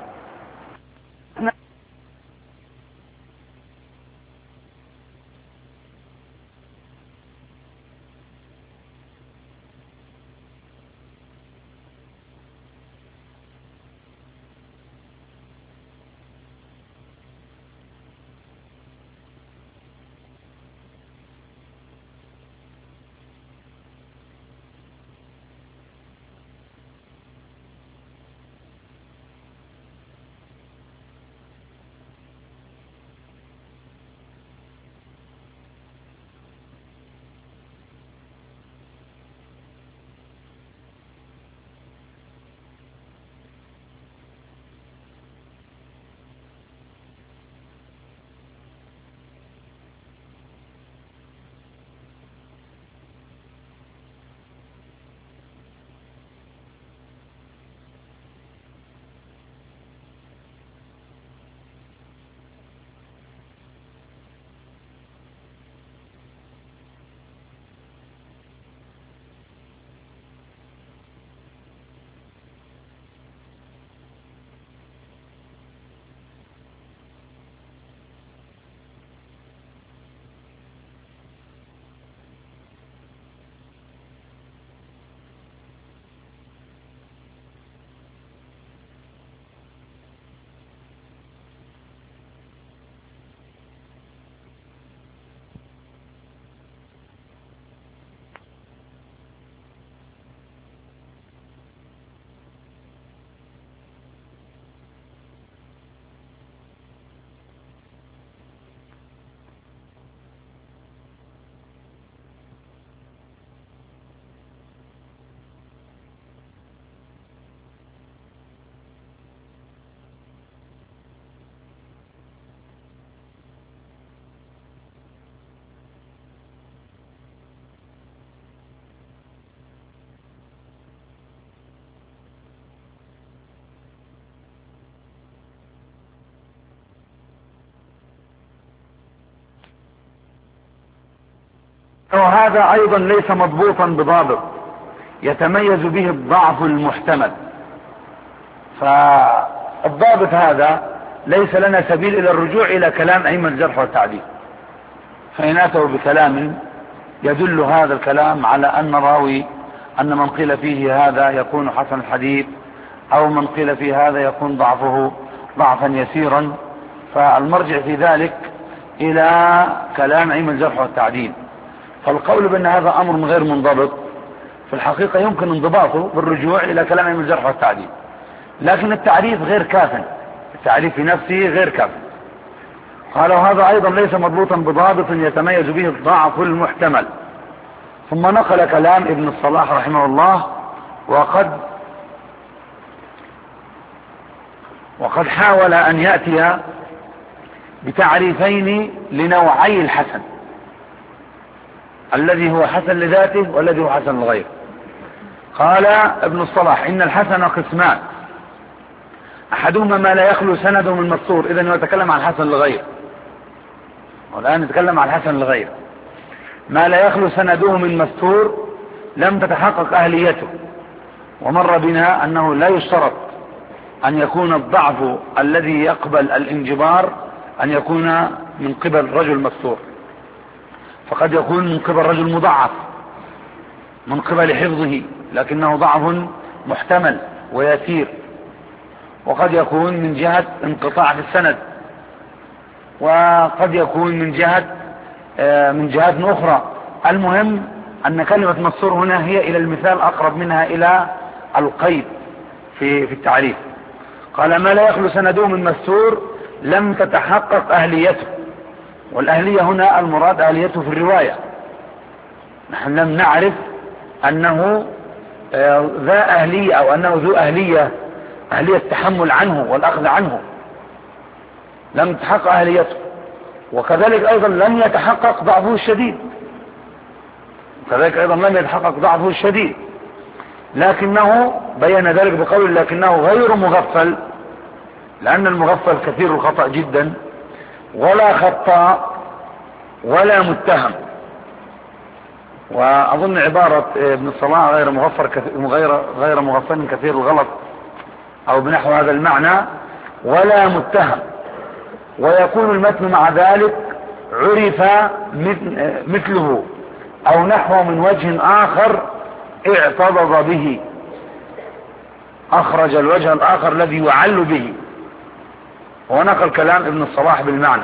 وهذا أيضا ليس مضبوطا بضابط يتميز به الضعف المحتمل. فالضابط هذا ليس لنا سبيل إلى الرجوع إلى كلام أئمة الجرح والتعديل، فإن أتوا بكلام يدل هذا الكلام على أن راوي أن من قيل فيه هذا يكون حسن الحديث، أو من قيل فيه هذا يكون ضعفه ضعفا يسيرا، فالمرجع في ذلك إلى كلام أئمة الجرح والتعديل. فالقول بأن هذا أمر غير منضبط في الحقيقة يمكن انضباطه بالرجوع إلى كلام أئمة الجرح والتعديل، لكن التعريف غير كاف، التعريف في نفسه غير كاف. قال وهذا أيضا ليس مضبوطا بضابط يتميز به الضعف المحتمل. ثم نقل كلام ابن الصلاح رحمه الله وقد حاول أن يأتي بتعريفين لنوعي الحسن، الذي هو حسن لذاته والذي هو حسن لغيره. قال ابن الصلاح إن الحسن قسمان، أحدهما ما لا يخلو سنده من مستور، إذن يتكلم عن حسن لغيره، والآن نتكلم عن حسن لغيره. ما لا يخلو سنده من مستور لم تتحقق أهليته، ومر بنا أنه لا يشترط أن يكون الضعف الذي يقبل الانجبار أن يكون من قبل رجل مستور، فقد يكون من قبل رجل مضعف من قبل حفظه لكنه ضعف محتمل ويسير، وقد يكون من جهة انقطاع في السند، وقد يكون من جهات أخرى. المهم أن كلمة مستور هنا هي إلى المثال أقرب منها إلى القيد في التعريف. قال ما لا يخلو سنده من مستور لم تتحقق أهليته، والأهلية هنا المراد أهليته في الرواية. نحن لم نعرف أنه ذا أهلية أو أنه ذو أهلية التحمل عنه والأخذ عنه، لم تتحقق أهليته. وكذلك أيضا لم يتحقق ضعفه الشديد، لكنه بين ذلك بقول لكنه غير مغفل، لأن المغفل كثير الخطأ جدا، ولا خطاء ولا متهم. وأظن عبارة ابن الصلاح غير مغفل كثير الغلط أو بنحو هذا المعنى، ولا متهم. ويكون المتن مع ذلك عرف مثله أو نحو من وجه آخر اعتضد به، أخرج الوجه الآخر الذي يعل به. ونقل كلام ابن الصلاح بالمعنى،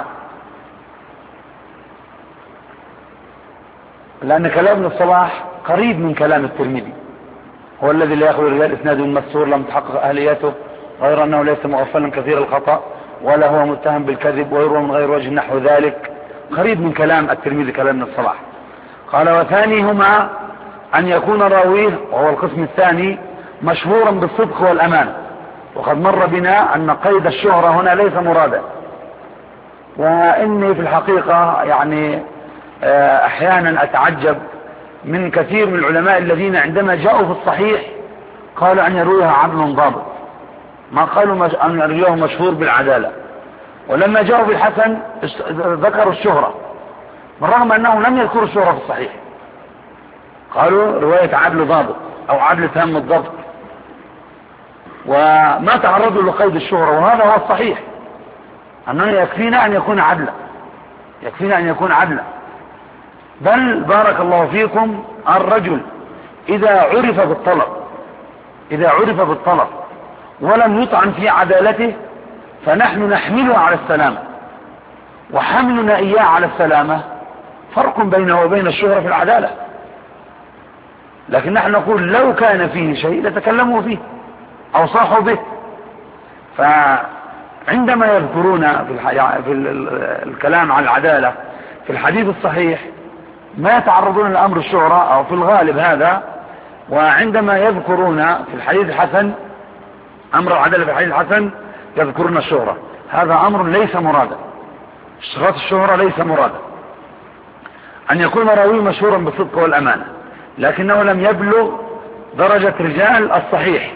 لأن كلام ابن الصلاح قريب من كلام الترمذي، هو الذي لا يخلو رجال إسناد المستور لم تحقق أهليته، غير أنه ليس مغفلا كثير الخطأ ولا هو متهم بالكذب ويروى من غير وجه نحو ذلك، قريب من كلام الترمذي كلام ابن الصلاح. قال وثانيهما أن يكون راويه، وهو القسم الثاني، مشهورا بالصدق والأمان. وقد مر بنا أن قيد الشهرة هنا ليس مرادا، وإني في الحقيقة يعني أحيانا أتعجب من كثير من العلماء الذين عندما جاءوا في الصحيح قالوا أن يرويها عدل ضابط، ما قالوا أن يرويه مشهور بالعدالة، ولما جاءوا بالحسن ذكروا الشهرة بالرغم أنهم لم يذكروا الشهرة في الصحيح، قالوا رواية عدل ضابط أو عدل تام الضبط، وما تعرضوا لقيد الشهرة. وهذا هو الصحيح، أنه يكفينا أن يكون عدلا. بل بارك الله فيكم الرجل إذا عرف بالطلب ولم يطعن في عدالته فنحن نحمله على السلامة، وحملنا إياه على السلامة فرق بينه وبين الشهرة في العدالة. لكن نحن نقول لو كان فيه شيء لتكلموا فيه أو صاحوا به. فعندما يذكرون في الكلام عن العدالة في الحديث الصحيح ما يتعرضون لأمر الشهرة أو في الغالب هذا، وعندما يذكرون في الحديث الحسن أمر العدالة في الحديث الحسن يذكرون الشهرة. هذا أمر ليس مرادا، اشتراط الشهرة ليس مرادا. أن يكون راوي مشهورا بالصدق والأمانة لكنه لم يبلغ درجة رجال الصحيح،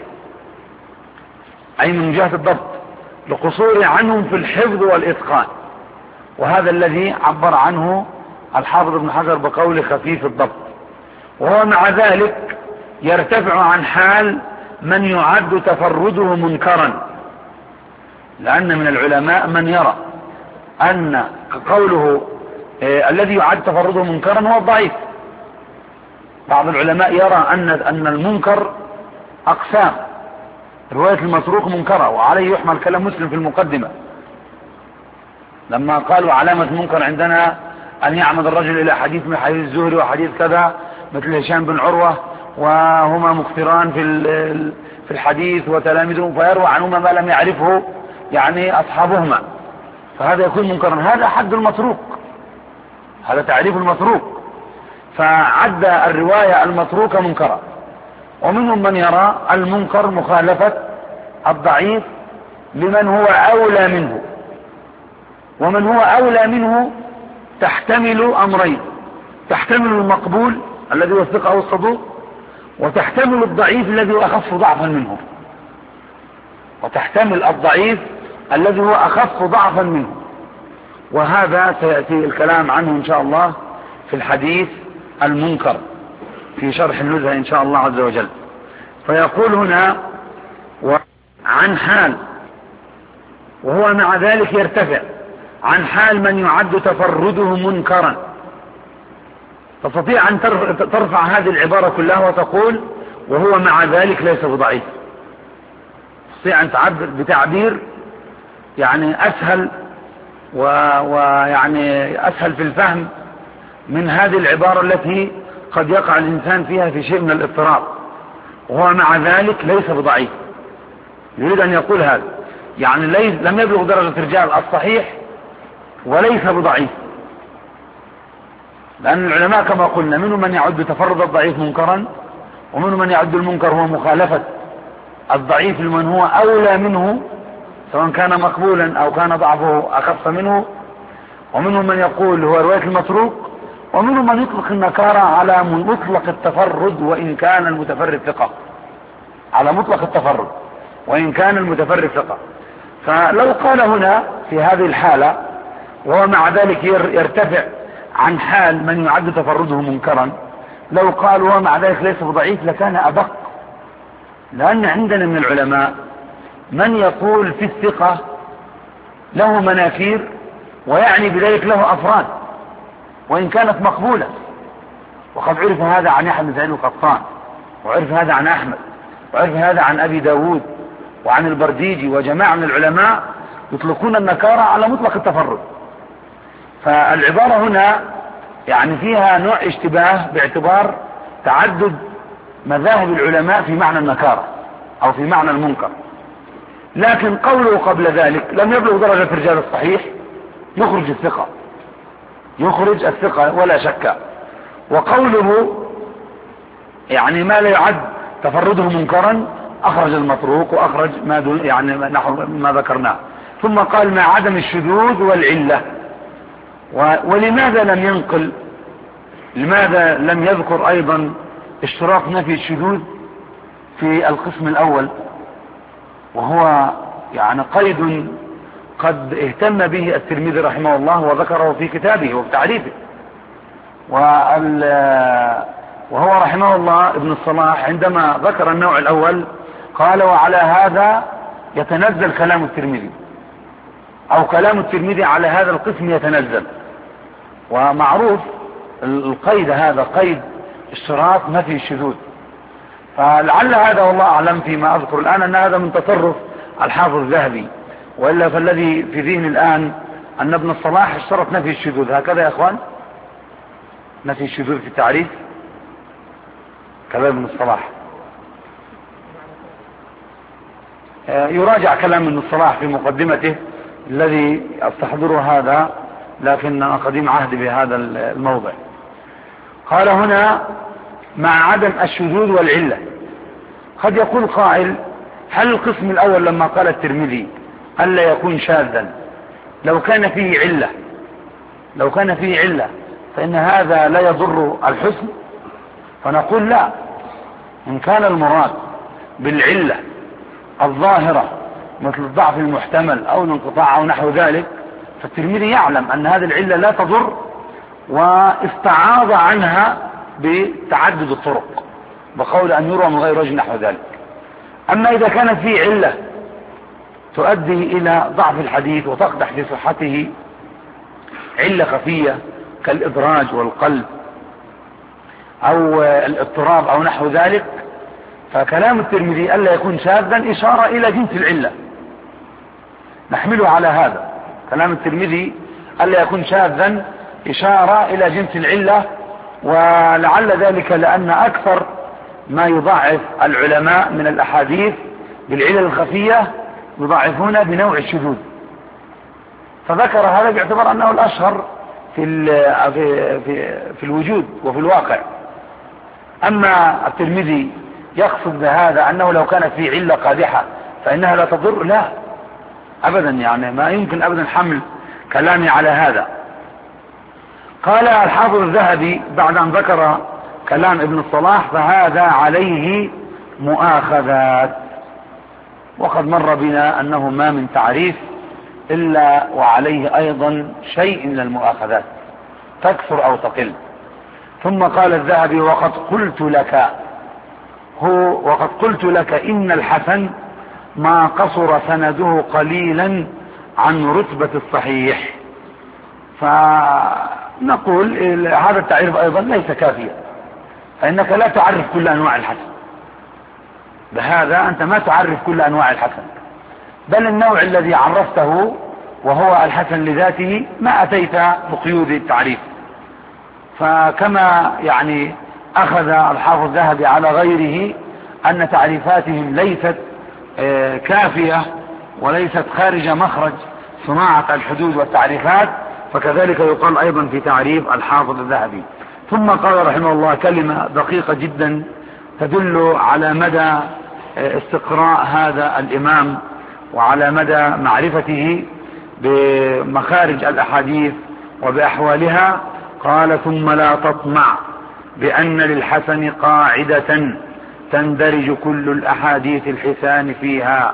أي من جهة الضبط، لقصور عنهم في الحفظ والإتقان، وهذا الذي عبر عنه الحافظ ابن حجر بقول خفيف الضبط، وهو مع ذلك يرتفع عن حال من يعد تفرده منكرا، لأن من العلماء من يرى أن قوله الذي يعد تفرده منكرا هو الضعيف. بعض العلماء يرى أن المنكر أقسام، رواية المتروك منكرة، وعليه يحمل كلام مسلم في المقدمة لما قالوا علامة منكر عندنا أن يعمد الرجل إلى حديث من حديث الزهري وحديث كذا مثل هشام بن عروة وهما مكثران في الحديث وتلامذهم، فيروى عنهما ما لم يعرفه يعني أصحابهما، فهذا يكون منكرا. هذا حد المتروك، هذا تعريف المتروك، فعد الرواية المتروكة منكرة. ومنهم من يرى المنكر مخالفة الضعيف لمن هو أولى منه، ومن هو أولى منه تحتمل أمرين: تحتمل المقبول الذي هو الثقة أو الصدوق، وتحتمل الضعيف الذي هو أخف ضعفا منه، وتحتمل الضعيف الذي هو أخف ضعفا منه. وهذا سيأتي الكلام عنه إن شاء الله في الحديث المنكر في شرح النزهة إن شاء الله عز وجل. فيقول هنا عن حال، وهو مع ذلك يرتفع عن حال من يعد تفرده منكرا. تستطيع أن ترفع هذه العبارة كلها وتقول وهو مع ذلك ليس بضعيف. تستطيع أن تعبر بتعبير يعني أسهل ويعني أسهل في الفهم من هذه العبارة التي قد يقع الإنسان فيها في شيء من الاضطراب. وهو مع ذلك ليس بضعيف، يريد أن يقول هذا يعني لم يبلغ درجة الرجال الصحيح وليس بضعيف، لأن العلماء كما قلنا منهم من يعد تفرد الضعيف منكرا، ومنهم من يعد المنكر هو مخالفة الضعيف لمن هو أولى منه سواء كان مقبولا أو كان ضعفه أخف منه، ومنهم من يقول هو رواية المتروك، ومنهم من يطلق النكارة على مطلق التفرد وإن كان المتفرد ثقة، على مطلق التفرد وإن كان المتفرد ثقة. فلو قال هنا في هذه الحالة وهو مع ذلك يرتفع عن حال من يعد تفرده منكرا، لو قال وهو مع ذلك ليس بضعيف لكان أدق، لأن عندنا من العلماء من يقول في الثقة له مناكير ويعني بذلك له أفراد وإن كانت مقبولة، وقد عرف هذا عن يحيى بن سعيد القطان، وعرف هذا عن أحمد، وعرف هذا عن أبي داود وعن البرديجي وجماعة من العلماء يطلقون النكارة على مطلق التفرد. فالعبارة هنا يعني فيها نوع اشتباه باعتبار تعدد مذاهب العلماء في معنى النكارة أو في معنى المنكر، لكن قوله قبل ذلك لم يبلغ درجة رجال الصحيح يخرج الثقة، يخرج الثقة ولا شك. وقوله يعني ما لا يعد تفرده منكرا أخرج المتروك وأخرج ما يعني نحو ما ذكرناه. ثم قال مع عدم الشذوذ والعلة. ولماذا لم ينقل، لماذا لم يذكر أيضا اشتراط نفي الشذوذ في القسم الأول، وهو يعني قيد قد اهتم به الترمذي رحمه الله وذكره في كتابه وفي تعريفه. وهو رحمه الله ابن الصلاح عندما ذكر النوع الأول قال وعلى هذا يتنزل كلام الترمذي، أو كلام الترمذي على هذا القسم يتنزل. ومعروف القيد هذا قيد اشتراط نفي الشذوذ، فلعل هذا والله أعلم فيما أذكر الآن أن هذا من تصرف الحافظ الذهبي، وإلا فالذي في ذهن الآن أن ابن الصلاح اشترط نفي الشذوذ. هكذا يا أخوان، نفي الشذوذ في التعريف كلام ابن الصلاح. يراجع كلام ابن الصلاح في مقدمته الذي استحضره هذا، لكن قديم عهد بهذا الموضع. قال هنا مع عدم الشذوذ والعلة. قد يقول قائل هل القسم الأول لما قال الترمذي ألا يكون شاذا لو كان فيه علة، لو كان فيه علة فإن هذا لا يضر الحسن؟ فنقول لا، إن كان المراد بالعلة الظاهرة مثل الضعف المحتمل أو الانقطاع أو نحو ذلك، فالترمذي يعلم أن هذه العلة لا تضر واستعاض عنها بتعدد الطرق بقول أن يروى من غير وجه نحو ذلك. أما إذا كانت فيه علة تؤدي إلى ضعف الحديث وتقدح في صحته، علة خفية كالإدراج والقلب أو الاضطراب أو نحو ذلك، فكلام الترمذي ألا يكون شاذا إشارة إلى جنس العلة، نحمله على هذا. كلام الترمذي ألا يكون شاذا إشارة إلى جنس العلة، ولعل ذلك لأن أكثر ما يضعف العلماء من الأحاديث بالعلل الخفية يضعفون بنوع الشذوذ، فذكر هذا باعتبار أنه الأشهر في الوجود وفي الواقع. أما الترمذي يقصد بهذا أنه لو كانت في علة قادحة فإنها لا تضر، لا أبدا، يعني ما يمكن أبدا حمل كلامي على هذا. قال الحافظ الذهبي بعد أن ذكر كلام ابن الصلاح: فهذا عليه مؤاخذات. وقد مر بنا أنه ما من تعريف إلا وعليه أيضا شيء من المؤاخذات تكثر أو تقل. ثم قال الذهبي: وقد قلت لك إن الحسن ما قصر سنده قليلا عن رتبة الصحيح. فنقول هذا التعريف أيضا ليس كافيا، فإنك لا تعرف كل أنواع الحسن، بهذا أنت ما تعرف كل أنواع الحسن، بل النوع الذي عرفته وهو الحسن لذاته ما أتيت بقيود التعريف. فكما يعني أخذ الحافظ الذهبي على غيره أن تعريفاتهم ليست كافية وليست خارج مخرج صناعة الحدود والتعريفات، فكذلك يقال أيضا في تعريف الحافظ الذهبي. ثم قال رحمه الله كلمة دقيقة جدا تدل على مدى استقراء هذا الإمام وعلى مدى معرفته بمخارج الأحاديث وبأحوالها. قال: ثم لا تطمع بأن للحسن قاعدة تندرج كل الأحاديث الحسان فيها.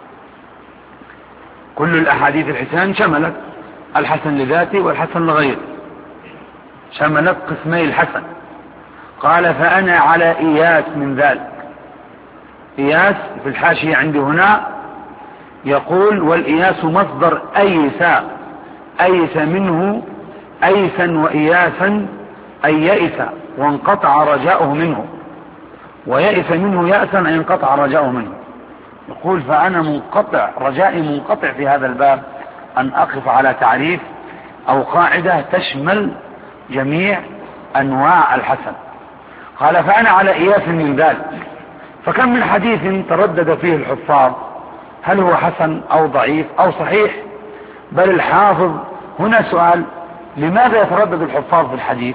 كل الأحاديث الحسان شملت الحسن لذاته والحسن لغيره، شملت قسمي الحسن. قال: فأنا على إياس من ذلك. إياس في الحاشية عندي هنا يقول: والإياس مصدر أيس منه أيسا وإياسا، أي يئس وانقطع رجاؤه منه، ويئس منه يأسا أي انقطع رجاؤه منه. يقول: فأنا منقطع، رجائي منقطع في هذا الباب أن أقف على تعريف أو قاعدة تشمل جميع أنواع الحسن. قال: فأنا على إياس من ذلك. فكم من حديث تردد فيه الحفاظ هل هو حسن أو ضعيف أو صحيح؟ بل الحافظ هنا سؤال: لماذا يتردد الحفاظ في الحديث؟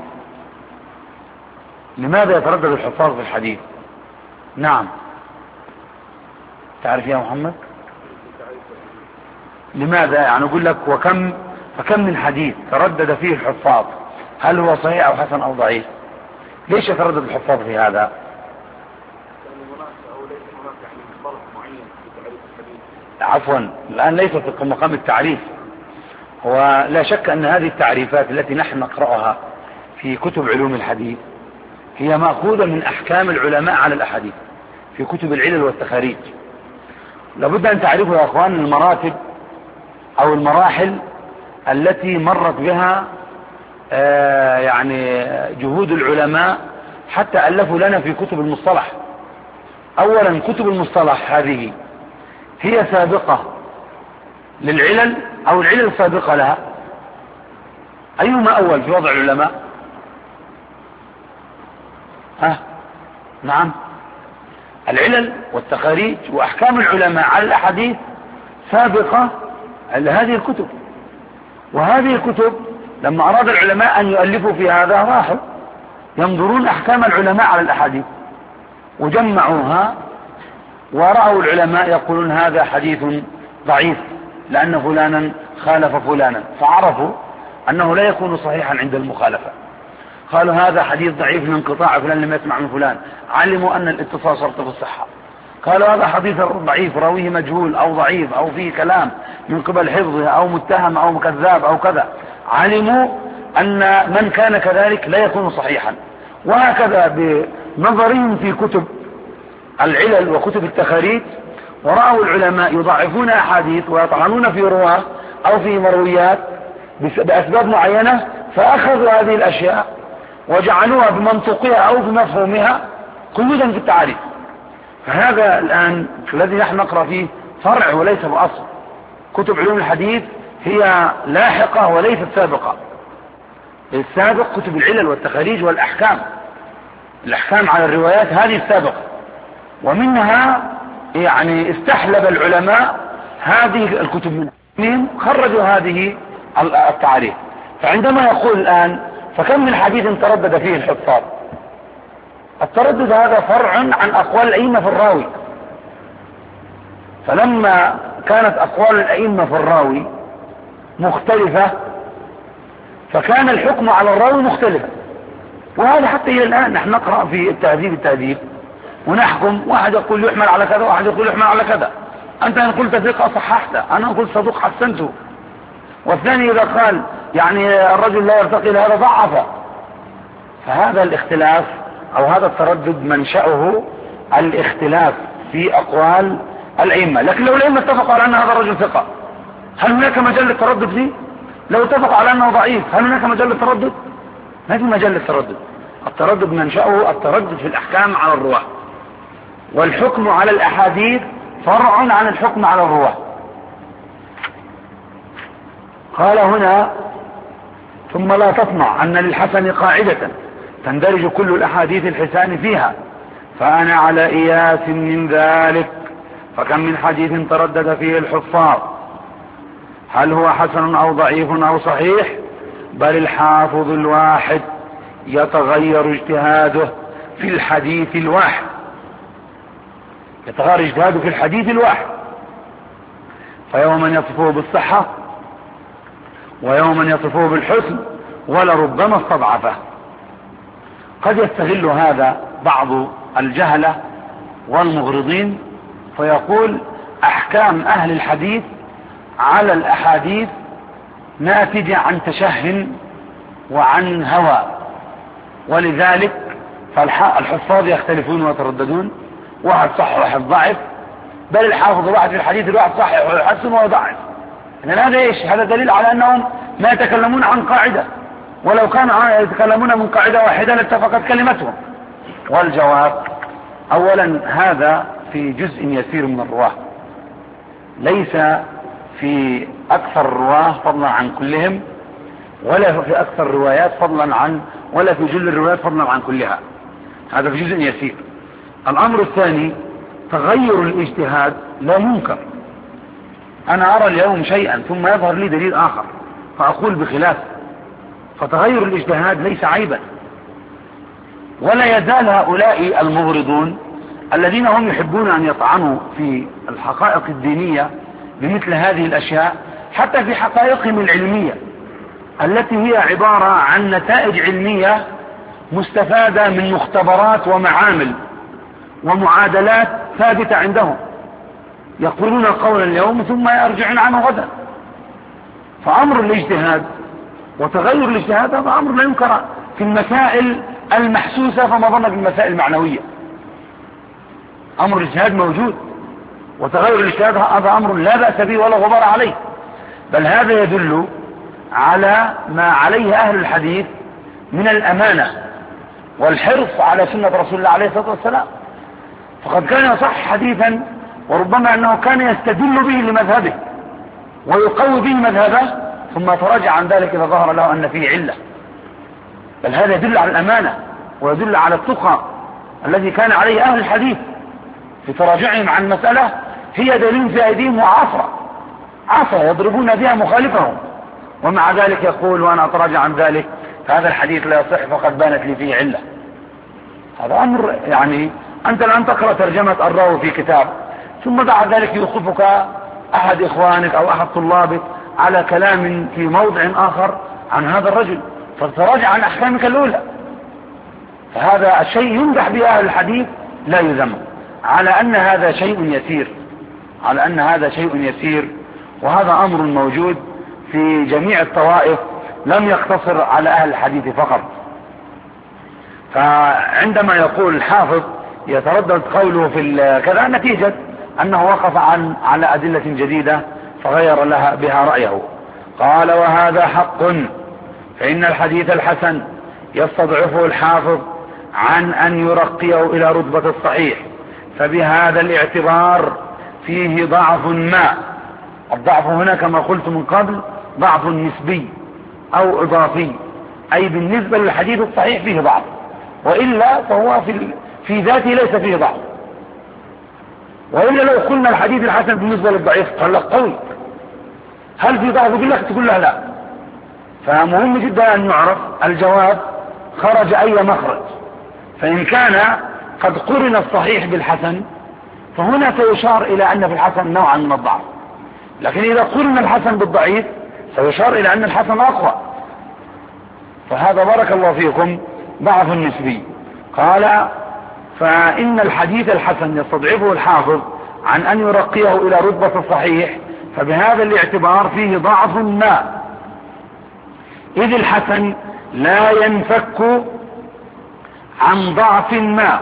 لماذا يتردد الحفاظ في الحديث؟ نعم، تعرف يا محمد لماذا؟ يعني أقول لك فكم من حديث تردد فيه الحفاظ هل هو صحيح أو حسن أو ضعيف؟ ليش يتردد الحفاظ في هذا؟ عفوا، الآن ليس في مقام التعريف. هو لا شك أن هذه التعريفات التي نحن نقرأها في كتب علوم الحديث هي مأخوذة من أحكام العلماء على الأحاديث في كتب العلل والتخاريج. لابد أن تعرفوا يا أخوان المراتب أو المراحل التي مرت بها يعني جهود العلماء حتى ألفوا لنا في كتب المصطلح. أولا كتب المصطلح هذه هي سابقة للعلل أو العلل سابقة لها؟ أيهما أول في وضع العلماء؟ نعم، العلل والتخاريج وأحكام العلماء على الأحاديث سابقة لهذه الكتب. وهذه الكتب لما أراد العلماء أن يؤلفوا في هذا راحوا ينظرون أحكام العلماء على الأحاديث وجمعوها، ورأوا العلماء يقولون هذا حديث ضعيف لأن فلانا خالف فلانا، فعرفوا أنه لا يكون صحيحا عند المخالفة. قالوا هذا حديث ضعيف من انقطاع فلان لم يسمع من فلان، علموا أن الاتصال شرط في الصحة. قالوا هذا حديث ضعيف راويه مجهول أو ضعيف أو فيه كلام من قبل حفظه أو متهم أو كذاب أو كذا، علموا أن من كان كذلك لا يكون صحيحا. وهكذا بنظرهم في كتب العلل وكتب التخاريج، ورأوا العلماء يضعفون أحاديث ويطعنون في رواه أو في مرويات بأسباب معينة، فأخذوا هذه الأشياء وجعلوها بمنطقها أو بمفهومها قيودا في التعريف. فهذا الآن الذي نحن نقرأ فيه فرع وليس بأصل. كتب علوم الحديث هي لاحقة وليست سابقة. السابق كتب العلل والتخاريج والأحكام، الأحكام على الروايات هذه السابقة، ومنها يعني استحلب العلماء هذه الكتب منهم خرجوا هذه التعريف. فعندما يقول الآن فكم من حديث تردد فيه الحفاظ، التردد هذا فرع عن أقوال الأئمة في الراوي. فلما كانت أقوال الأئمة في الراوي مختلفة فكان الحكم على الراوي مختلفا. وهذا حتى إلى الآن نحن نقرأ في التهذيب ونحكم، واحد يقول يحمل على كذا، واحد يقول يحمل على كذا، أنت إن قلت ثقة صححته، أنا أقول صدوق حسنته، والثاني إذا قال يعني الرجل لا يرتقي لهذا ضعفه. فهذا الاختلاف أو هذا التردد منشأه الاختلاف في أقوال الأئمة. لكن لو الأئمة اتفقوا على أن هذا الرجل ثقة، هل هناك مجال للتردد فيه؟ لو اتفقوا على أنه ضعيف، هل هناك مجال للتردد؟ ما في مجال للتردد. التردد منشأه التردد في الأحكام على الرواة، والحكم على الأحاديث فرع عن الحكم على الرواة. قال هنا ثم لا تطمع أن للحسن قاعدة تندرج كل الأحاديث الحسان فيها، فأنا على إياس من ذلك، فكم من حديث تردد فيه الحفاظ هل هو حسن أو ضعيف أو صحيح، بل الحافظ الواحد يتغير اجتهاده في الحديث الواحد، يتغير اجتهاده في الحديث الواحد، فيوما يصفه بالصحة ويوما يصفه بالحسن ولربما استضعفه. قد يستغل هذا بعض الجهلة والمغرضين فيقول أحكام أهل الحديث على الأحاديث ناتجة عن تشه وعن هوى، ولذلك فالحفاظ يختلفون ويترددون، واحد صح وواحد ضعف، بل الحافظ الواحد في الحديث الواحد صحيح ويحسن ويضعف. إذن هذا إيش؟ هذا دليل على أنهم ما يتكلمون عن قاعدة، ولو كانوا يتكلمون من قاعدة واحدة لاتفقت كلمتهم. والجواب أولا هذا في جزء يسير من الرواه، ليس في أكثر الرواه فضلا عن كلهم، ولا في أكثر الروايات فضلا عن، ولا في جل الروايات فضلا عن كلها، هذا في جزء يسير. الأمر الثاني تغير الاجتهاد لا ينكر. أنا أرى اليوم شيئا ثم يظهر لي دليل آخر فأقول بخلاف، فتغير الاجتهاد ليس عيبا. ولا يزال هؤلاء المغرضون الذين هم يحبون أن يطعنوا في الحقائق الدينية بمثل هذه الأشياء، حتى في حقائقهم العلمية التي هي عبارة عن نتائج علمية مستفادة من مختبرات ومعامل ومعادلات ثابتة عندهم، يقولون قولا اليوم ثم يرجعون عنه غدا. فأمر الاجتهاد وتغير الاجتهاد هذا أمر لا ينكر في المسائل المحسوسة، فما ظن بالمسائل المعنوية. أمر الاجتهاد موجود، وتغير الاجتهاد هذا أمر لا بأس به ولا غبار عليه، بل هذا يدل على ما عليه أهل الحديث من الأمانة والحرص على سنة رسول الله عليه الصلاة والسلام. فقد كان يصح حديثا وربما أنه كان يستدل به لمذهبه ويقوي به مذهبه، ثم تراجع عن ذلك إذا ظهر له أن فيه علة. بل هذا يدل على الأمانة ويدل على التقى الذي كان عليه أهل الحديث في تراجعهم عن مسألة هي دليل في أيديهم عصا يضربون بها مخالفهم، ومع ذلك يقول وأنا أتراجع عن ذلك هذا الحديث لا يصح فقد بانت لي فيه علة. هذا أمر يعني أنت الآن تقرأ ترجمة الراوي في كتاب، ثم بعد ذلك يوقفك أحد إخوانك أو أحد طلابك على كلام في موضع آخر عن هذا الرجل، فتراجع عن أحكامك الأولى. فهذا الشيء يمدح به أهل الحديث لا يذم، على أن هذا شيء يسير، على أن هذا شيء يسير. وهذا أمر موجود في جميع الطوائف لم يقتصر على أهل الحديث فقط. فعندما يقول الحافظ يتردد قوله في كذا نتيجة أنه وقف على أدلة جديدة فغير بها رأيه. قال وهذا حق، فإن الحديث الحسن يستضعفه الحافظ عن أن يرقيه إلى رتبة الصحيح، فبهذا الاعتبار فيه ضعف ما. الضعف هنا كما قلت من قبل ضعف نسبي أو إضافي، أي بالنسبة للحديث الصحيح فيه ضعف، وإلا فهو في ذاته ليس فيه ضعف. وإلا لو قلنا الحديث الحسن بالنسبة للضعيف قال لك قوي، هل في ضعف؟ يقول لك تقول له لا. فمهم جدا أن يعرف الجواب خرج أي مخرج. فإن كان قد قرن الصحيح بالحسن فهنا سيشار إلى أن في الحسن نوعا من الضعف، لكن إذا قرن الحسن بالضعيف سيشار إلى أن الحسن أقوى. فهذا بارك الله فيكم ضعف نسبي. قال فإن الحديث الحسن يستضعفه الحافظ عن أن يرقيه إلى رتبة الصحيح، فبهذا الاعتبار فيه ضعف ما، إذ الحسن لا ينفك عن ضعف ما.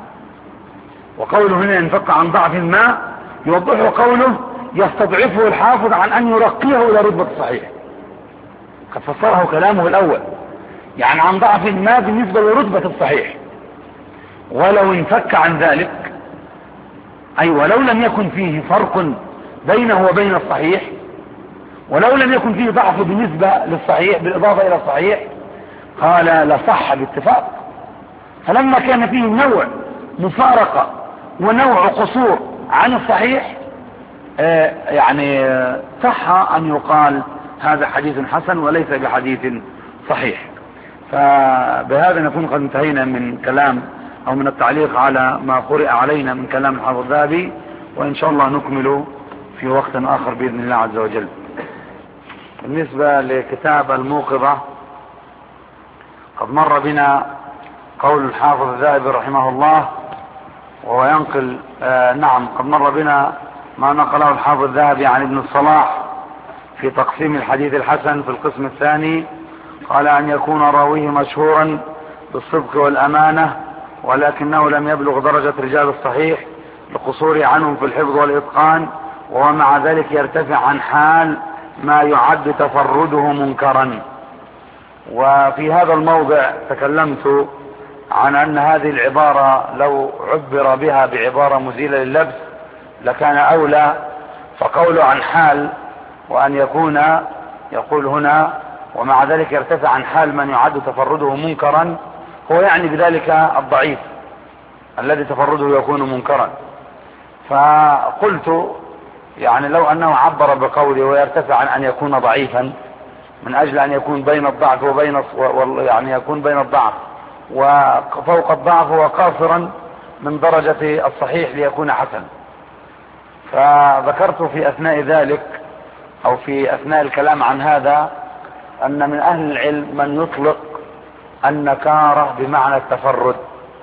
وقوله هنا ينفك عن ضعف ما يوضحه قوله يستضعفه الحافظ عن أن يرقيه إلى رتبة الصحيح. قد فسره كلامه الأول، يعني عن ضعف ما بالنسبة لرتبة الصحيح. ولو انفك عن ذلك، أي ولو لم يكن فيه فرق بينه وبين الصحيح، ولو لم يكن فيه ضعف بالنسبة للصحيح بالإضافة إلى الصحيح، قال لصح باتفاق. فلما كان فيه نوع مفارقة ونوع قصور عن الصحيح يعني صح أن يقال هذا حديث حسن وليس بحديث صحيح. فبهذا نكون قد انتهينا من كلام أو من التعليق على ما قرئ علينا من كلام الحافظ الذهبي، وإن شاء الله نكمل في وقت آخر بإذن الله عز وجل. بالنسبة لكتاب الموقظة قد مر بنا قول الحافظ الذهبي رحمه الله وهو ينقل نعم قد مر بنا ما نقله الحافظ الذهبي عن ابن الصلاح في تقسيم الحديث الحسن في القسم الثاني. قال أن يكون راويه مشهورا بالصدق والأمانة ولكنه لم يبلغ درجة رجال الصحيح لقصور عنهم في الحفظ والإتقان، ومع ذلك يرتفع عن حال ما يعد تفرده منكرا. وفي هذا الموضع تكلمت عن أن هذه العبارة لو عبر بها بعبارة مزيلة لللبس لكان أولى. فقوله عن حال وأن يكون يقول هنا ومع ذلك يرتفع عن حال من يعد تفرده منكرا، هو يعني بذلك الضعيف الذي تفرده يكون منكرا. فقلت يعني لو أنه عبر بقوله ويرتفع عن أن يكون ضعيفا من أجل أن يكون بين الضعف وبين يعني يكون بين الضعف وفوق الضعف وقاصرا من درجة الصحيح ليكون حسن. فذكرت في أثناء ذلك أو في أثناء الكلام عن هذا أن من أهل العلم من يطلق النكارة بمعنى التفرد،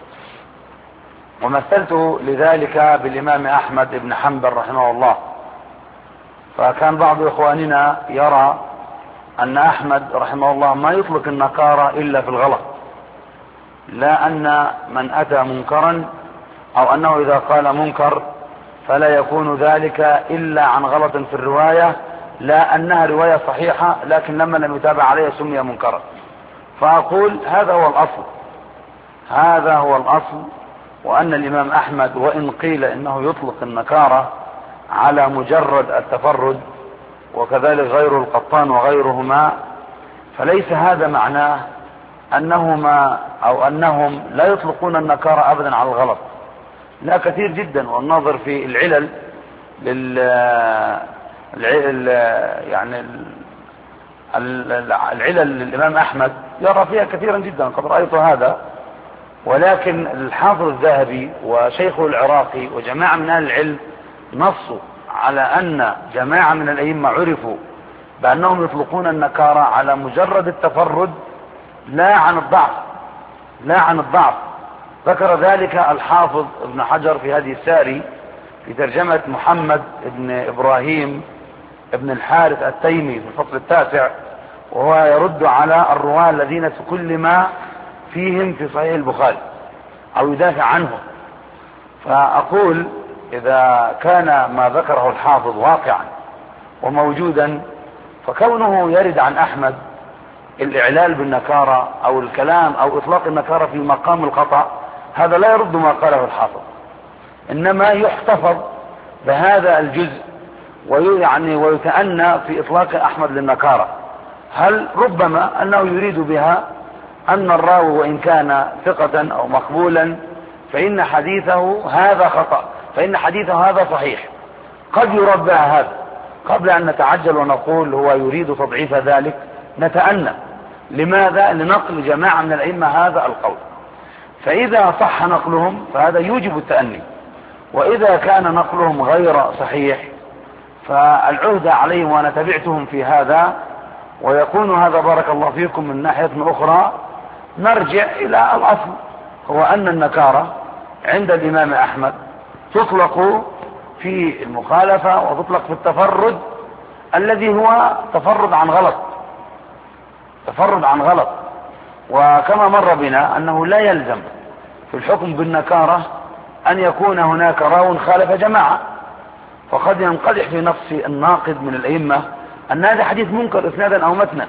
ومثلت لذلك بالإمام أحمد بن حنبل رحمه الله. فكان بعض إخواننا يرى أن أحمد رحمه الله ما يطلق النكارة إلا في الغلط، لا أن من أتى منكرا أو أنه إذا قال منكر فلا يكون ذلك إلا عن غلط في الرواية، لا أنها رواية صحيحة لكن لما لم يتابع عليها سمي منكرا. فأقول هذا هو الأصل، هذا هو الأصل. وأن الإمام أحمد وإن قيل إنه يطلق النكارة على مجرد التفرد وكذلك غير القطان وغيرهما، فليس هذا معناه أنهما أو أنهم لا يطلقون النكارة أبدا على الغلط، لا كثير جدا. والناظر في العلل يعني العلل للإمام أحمد يرى فيها كثيرا جدا، قد رأيت هذا. ولكن الحافظ الذهبي وشيخه العراقي وجماعة من أهل العلم نصوا على أن جماعة من الأئمة عرفوا بأنهم يطلقون النكارة على مجرد التفرد لا عن الضعف، لا عن الضعف. ذكر ذلك الحافظ ابن حجر في هذه الساري في ترجمة محمد ابن إبراهيم ابن الحارث التيمي في الفصل التاسع، وهو يرد على الرواة الذين تكلم فيهم في صحيح البخاري أو يدافع عنهم. فأقول إذا كان ما ذكره الحافظ واقعا وموجودا، فكونه يرد عن أحمد الإعلال بالنكارة أو الكلام أو إطلاق النكارة في مقام الخطأ، هذا لا يرد ما قاله الحافظ، إنما يحتفظ بهذا الجزء ويتأنى في إطلاق أحمد للنكارة. هل ربما أنه يريد بها أن الراوي وإن كان ثقة أو مقبولا فإن حديثه هذا خطأ، فإن حديثه هذا صحيح، قد يرد بها هذا. قبل أن نتعجل ونقول هو يريد تضعيف ذلك، نتأنى. لماذا؟ لنقل جماعة من الأئمة هذا القول، فإذا صح نقلهم فهذا يوجب التأني، وإذا كان نقلهم غير صحيح فالعهد عليهم، وأنا تبعتهم في هذا. ويكون هذا بارك الله فيكم من ناحية أخرى نرجع إلى الأصل، هو أن النكارة عند الإمام أحمد تطلق في المخالفة وتطلق في التفرد الذي هو تفرد عن غلط، تفرد عن غلط. وكما مر بنا أنه لا يلزم في الحكم بالنكارة أن يكون هناك راو خالف جماعة، فقد ينقدح في نفس الناقد من الأئمة أن هذا حديث منكر إسنادا أو متنا،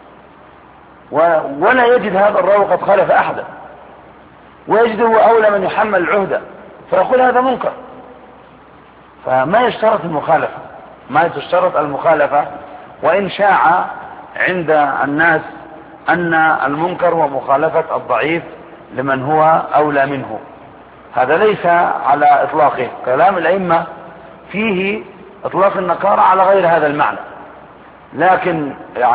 ولا يجد هذا الراوي قد خالف أحدا، ويجده أولى من يحمل العهدة، فيقول هذا منكر. فما يشترط المخالفة، ما تشترط المخالفة، وإن شاع عند الناس أن المنكر هو مخالفة الضعيف لمن هو أولى منه. هذا ليس على إطلاقه، كلام الأئمة فيه إطلاق النكارة على غير هذا المعنى، لكن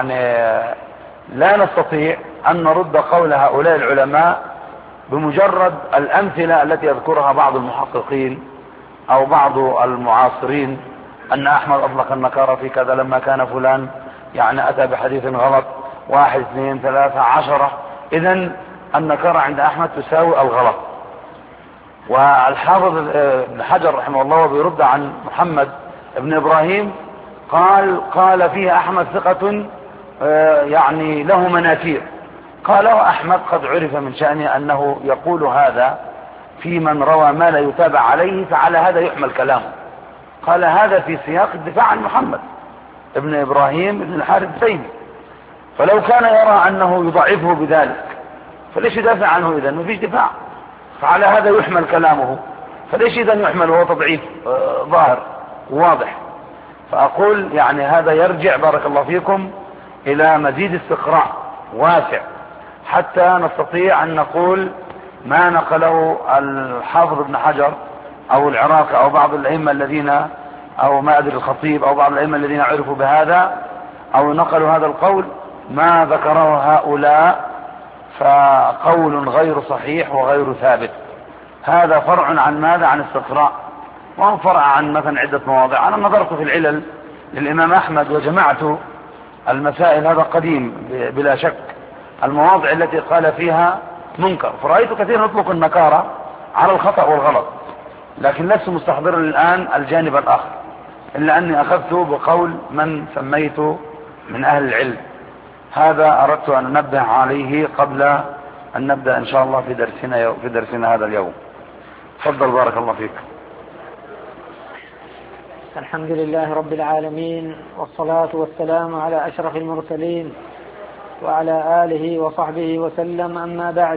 لا نستطيع أن نرد قول هؤلاء العلماء بمجرد الأمثلة التي يذكرها بعض المحققين أو بعض المعاصرين، أن أحمد أطلق النكارة في كذا لما كان فلان أتى بحديث غلط 1 2 3 10. إذن النكارة عند أحمد تساوي الغلط. والحافظ ابن حجر رحمه الله بيرد عن محمد ابن إبراهيم قال فيه أحمد ثقة له مناكير. قال أحمد قد عرف من شأنه أنه يقول هذا في من روى ما لا يتابع عليه، فعلى هذا يحمل كلامه. قال هذا في سياق الدفاع عن محمد ابن إبراهيم ابن الحارث التيمي، فلو كان يرى أنه يضعفه بذلك فليش يدافع عنه؟ إذن ما فيش دفاع، فعلى هذا يحمل كلامه، فليش إذن يحمل وهو تضعيف ظاهر واضح. فأقول هذا يرجع بارك الله فيكم إلى مزيد استقراء واسع حتى نستطيع أن نقول ما نقله الحافظ ابن حجر أو العراقي أو بعض الأئمة الذين أو ما أدري الخطيب أو بعض الأئمة الذين عرفوا بهذا أو نقلوا هذا القول، ما ذكره هؤلاء فقول غير صحيح وغير ثابت. هذا فرع عن ماذا؟ عن استقراء، وهو فرع عن مثلا عدة مواضع. أنا نظرت في العلل للإمام أحمد وجمعت المسائل، هذا قديم بلا شك، المواضع التي قال فيها منكر، فرأيت كثيرا يطلق النكارة على الخطأ والغلط، لكن لست مستحضرا الآن الجانب الآخر، إلا أني أخذت بقول من سميت من أهل العلم. هذا أردت أن أنبه عليه قبل أن نبدأ إن شاء الله في درسنا هذا اليوم. تفضل بارك الله فيك. الحمد لله رب العالمين، والصلاة والسلام على أشرف المرسلين وعلى آله وصحبه وسلم، أما بعد.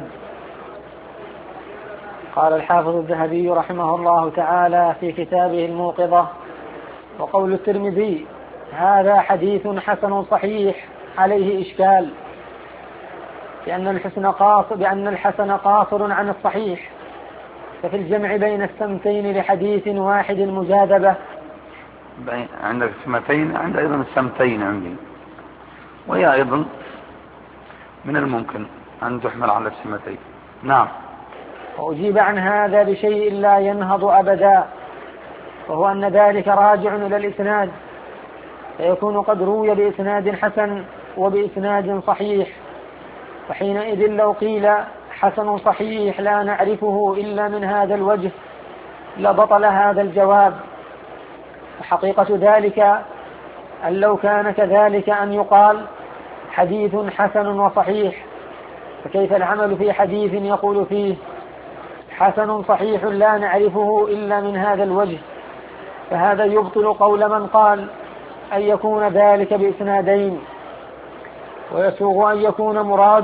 قال الحافظ الذهبي رحمه الله تعالى في كتابه الموقظة: وقول الترمذي هذا حديث حسن صحيح عليه إشكال، بأن الحسن قاصر عن الصحيح، ففي الجمع بين السمتين لحديث واحد مجاذبة. عندك السمتين، عند أيضا السمتين عندي، وهي أيضا من الممكن أن تحمل على السمتين. نعم. وأجيب عن هذا بشيء لا ينهض أبدا، وهو أن ذلك راجع إلى الإسناد، فيكون قد روي بإسناد حسن وبإسناد صحيح، وحينئذ لو قيل حسن صحيح لا نعرفه إلا من هذا الوجه لبطل هذا الجواب. وحقيقة ذلك أن لو كان كذلك أن يقال حديث حسن وصحيح، فكيف العمل في حديث يقول فيه حسن صحيح لا نعرفه إلا من هذا الوجه؟ فهذا يبطل قول من قال أن يكون ذلك بإسنادين، ويسوغ أن يكون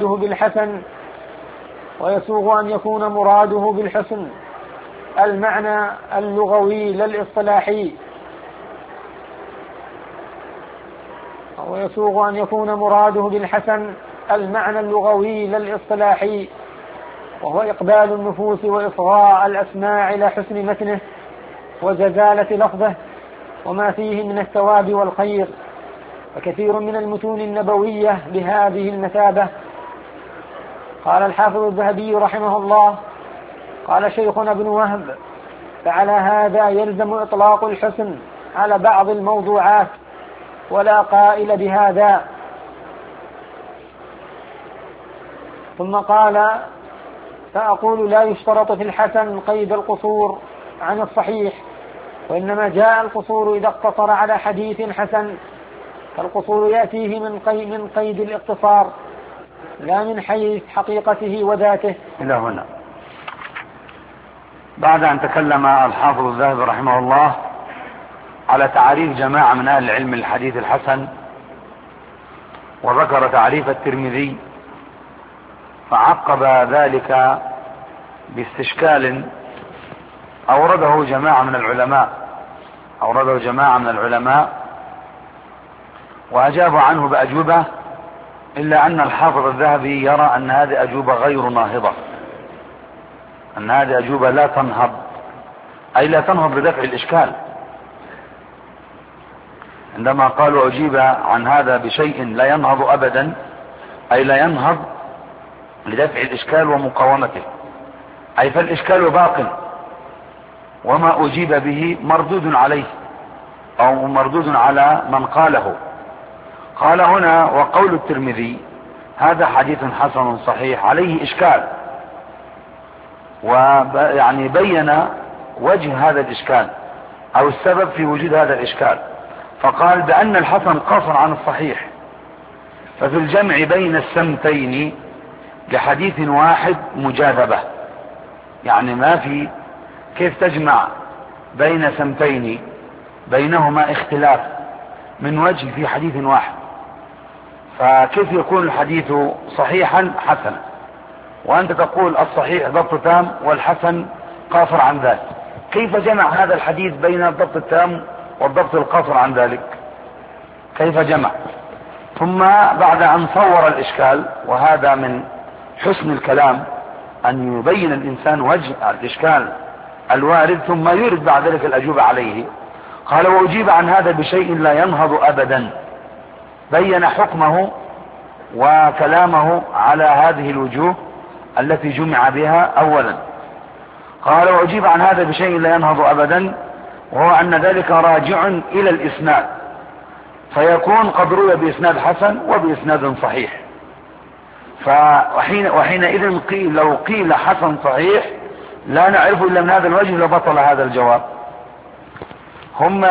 مراده بالحسن المعنى اللغوي لا الاصطلاحي، ويسوغ أن يكون مراده بالحسن المعنى اللغوي لا الاصطلاحي، وهو إقبال النفوس وإصغاء الأسماع إلى حسن متنه وجزالة لفظه وما فيه من الثواب والخير. وكثير من المتون النبوية بهذه المثابة. قال الحافظ الذهبي رحمه الله: قال شيخنا ابن وهب: فعلى هذا يلزم إطلاق الحسن على بعض الموضوعات ولا قائل بهذا. ثم قال: فأقول لا يشترط في الحسن قيد القصور عن الصحيح، وإنما جاء القصور إذا اقتصر على حديث حسن، فالقصور يأتيه من قيد الاقتصار لا من حيث حقيقته وذاته. إلى هنا بعد أن تكلم الحافظ الذهبي رحمه الله على تعريف جماعة من أهل العلم الحديث الحسن، وذكر تعريف الترمذي، فعقب ذلك باستشكال أورده جماعة من العلماء وأجاب عنه بأجوبة، إلا أن الحافظ الذهبي يرى أن هذه أجوبة غير ناهضة، أن هذه أجوبة لا تنهض، أي لا تنهض بدفع الإشكال. عندما قالوا أجيب عن هذا بشيء لا ينهض أبدا، أي لا ينهض لدفع الإشكال ومقاومته، أي فالإشكال باق، وما أجيب به مردود عليه أو مردود على من قاله. قال هنا: وقول الترمذي هذا حديث حسن صحيح عليه إشكال، ويعني بين وجه هذا الإشكال أو السبب في وجود هذا الإشكال، فقال بأن الحسن قاصر عن الصحيح، ففي الجمع بين السمتين لحديث واحد مجاذبة، يعني ما في كيف تجمع بين سمتين بينهما اختلاف من وجه في حديث واحد، فكيف يكون الحديث صحيحا حسنا وأنت تقول الصحيح ضبط تام والحسن قاصر عن ذلك؟ كيف جمع هذا الحديث بين الضبط التام والضبط القاصر عن ذلك؟ كيف جمع؟ ثم بعد أن صور الإشكال، وهذا من حسن الكلام أن يبين الإنسان وجه الإشكال الوارد ثم يرد بعد ذلك الأجوبة عليه، قال: وأجيب عن هذا بشيء لا ينهض أبدا، بين حكمه وكلامه على هذه الوجوه التي جمع بها أولا. قال: وأجيب عن هذا بشيء لا ينهض أبدا، وهو أن ذلك راجع إلى الإسناد، فيكون قد روي بإسناد حسن وبإسناد صحيح، وحينئذ لو قيل حسن صحيح لا نعرف إلا من هذا الوجه لبطل هذا الجواب. هم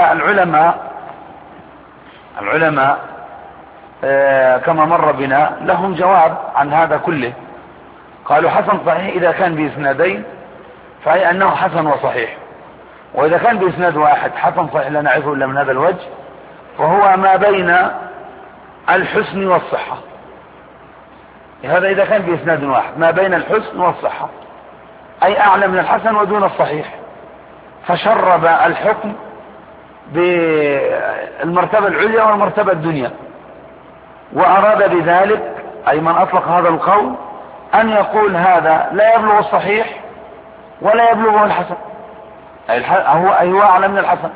العلماء كما مر بنا لهم جواب عن هذا كله، قالوا حسن صحيح إذا كان بإسنادين فهي أنه حسن وصحيح، وإذا كان بإسناد واحد حسن صحيح لا نعرفه إلا من هذا الوجه، فهو ما بين الحسن والصحة. هذا إذا كان بإسناد واحد ما بين الحسن والصحة، أي أعلى من الحسن ودون الصحيح، فشرب الحكم بالمرتبة العليا والمرتبة الدنيا، وأراد بذلك أي من أطلق هذا القول أن يقول هذا لا يبلغ الصحيح ولا يبلغه الحسن، أي هو أعلى من الحسن.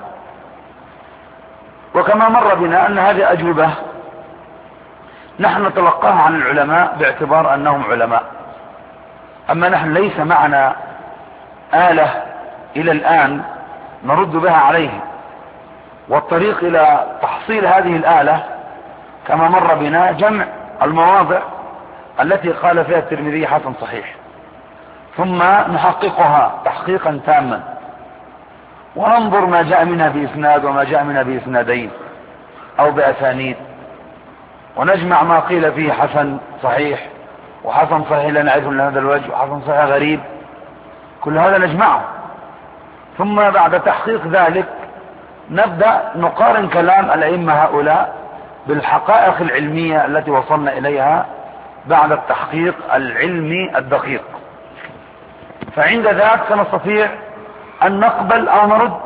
وكما مر بنا أن هذه أجوبة نحن نتلقاها عن العلماء باعتبار أنهم علماء، أما نحن ليس معنا آلة إلى الآن نرد بها عليه، والطريق إلى تحصيل هذه الآلة كما مر بنا جمع المواضع التي قال فيها الترمذي حسن صحيح، ثم نحققها تحقيقا تاما، وننظر ما جاء منها بإسناد وما جاء منها بإسنادين أو بأسانيد، ونجمع ما قيل فيه حسن صحيح وحسن صحيح لا نعرفه من هذا الوجه وحسن صحيح غريب، كل هذا نجمعه، ثم بعد تحقيق ذلك نبدأ نقارن كلام الأئمة هؤلاء بالحقائق العلمية التي وصلنا إليها بعد التحقيق العلمي الدقيق. فعند ذلك سنستطيع أن نقبل أو نرد.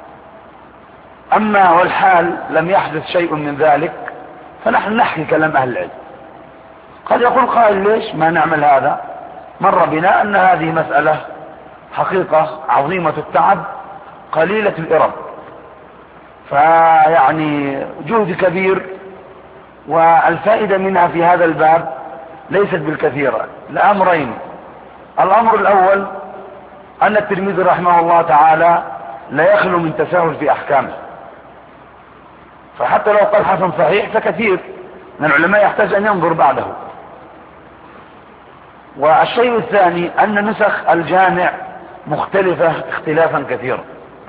أما والحال لم يحدث شيء من ذلك فنحن نحكي كلام أهل العلم. قد يقول قائل ليش ما نعمل هذا؟ مر بنا أن هذه مسألة حقيقة عظيمة التعب قليلة الإرب، فيعني جهد كبير، والفائدة منها في هذا الباب ليست بالكثيرة لأمرين. الأمر الأول أن الترمذي رحمه الله تعالى لا يخلو من تساهل في أحكامه، فحتى لو قال حسن صحيح فكثير من العلماء يحتاج أن ينظر بعده. والشيء الثاني أن نسخ الجامع مختلفة اختلافا كثيرا،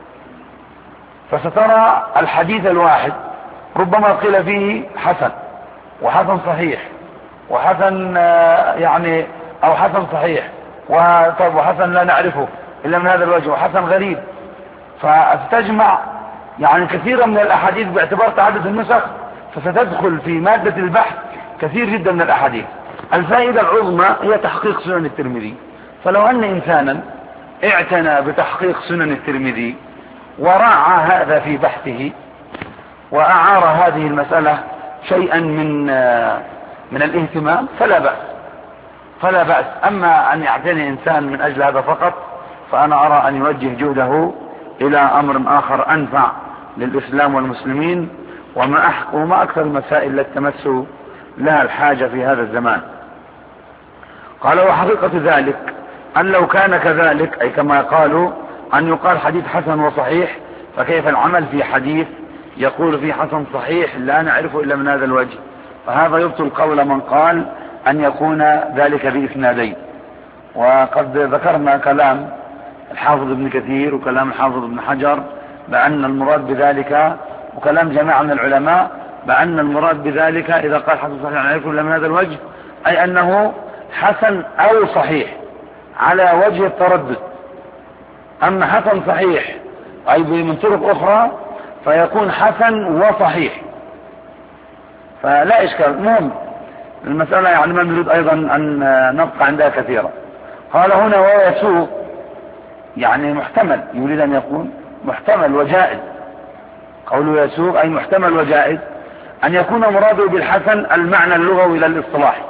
فسترى الحديث الواحد ربما قيل فيه حسن وحسن صحيح وحسن يعني او حسن صحيح وحسن لا نعرفه الا من هذا الوجه وحسن غريب، فستجمع يعني كثيرا من الاحاديث باعتبار تعدد النسخ، فستدخل في مادة البحث كثير جدا من الاحاديث. الفائدة العظمى هي تحقيق سنن الترمذي، فلو ان انسانا اعتنى بتحقيق سنن الترمذي وراعى هذا في بحثه واعار هذه المسألة شيئا من الاهتمام فلا بأس. اما ان يعتني انسان من اجل هذا فقط فانا ارى ان يوجه جهده الى امر اخر انفع للاسلام والمسلمين، وما اكثر المسائل التي تمس لها الحاجة في هذا الزمان. قال وحقيقة ذلك ان لو كان كذلك اي كما قالوا ان يقال حديث حسن وصحيح، فكيف العمل في حديث يقول فيه حسن صحيح لا نعرفه الا من هذا الوجه؟ فهذا يبطل قول من قال ان يكون ذلك بإسنادين. وقد ذكرنا كلام الحافظ ابن كثير وكلام الحافظ ابن حجر بأن المراد بذلك، وكلام جماعة من العلماء بأن المراد بذلك إذا قال حسن صحيح لا نعرفه الا من هذا الوجه أي أنه حسن أو صحيح على وجه التردد. أما حسن صحيح أي من طرق أخرى فيكون حسن وصحيح، فلا إشكال. مهم المسألة يعني ما نريد أيضا أن نبقى عندها كثيرا. قال هنا ويسوق يعني محتمل، يريد أن يكون محتمل وجائز. قوله يسوق أي محتمل وجائز أن يكون مراده بالحسن المعنى اللغوي لا الاصطلاحي،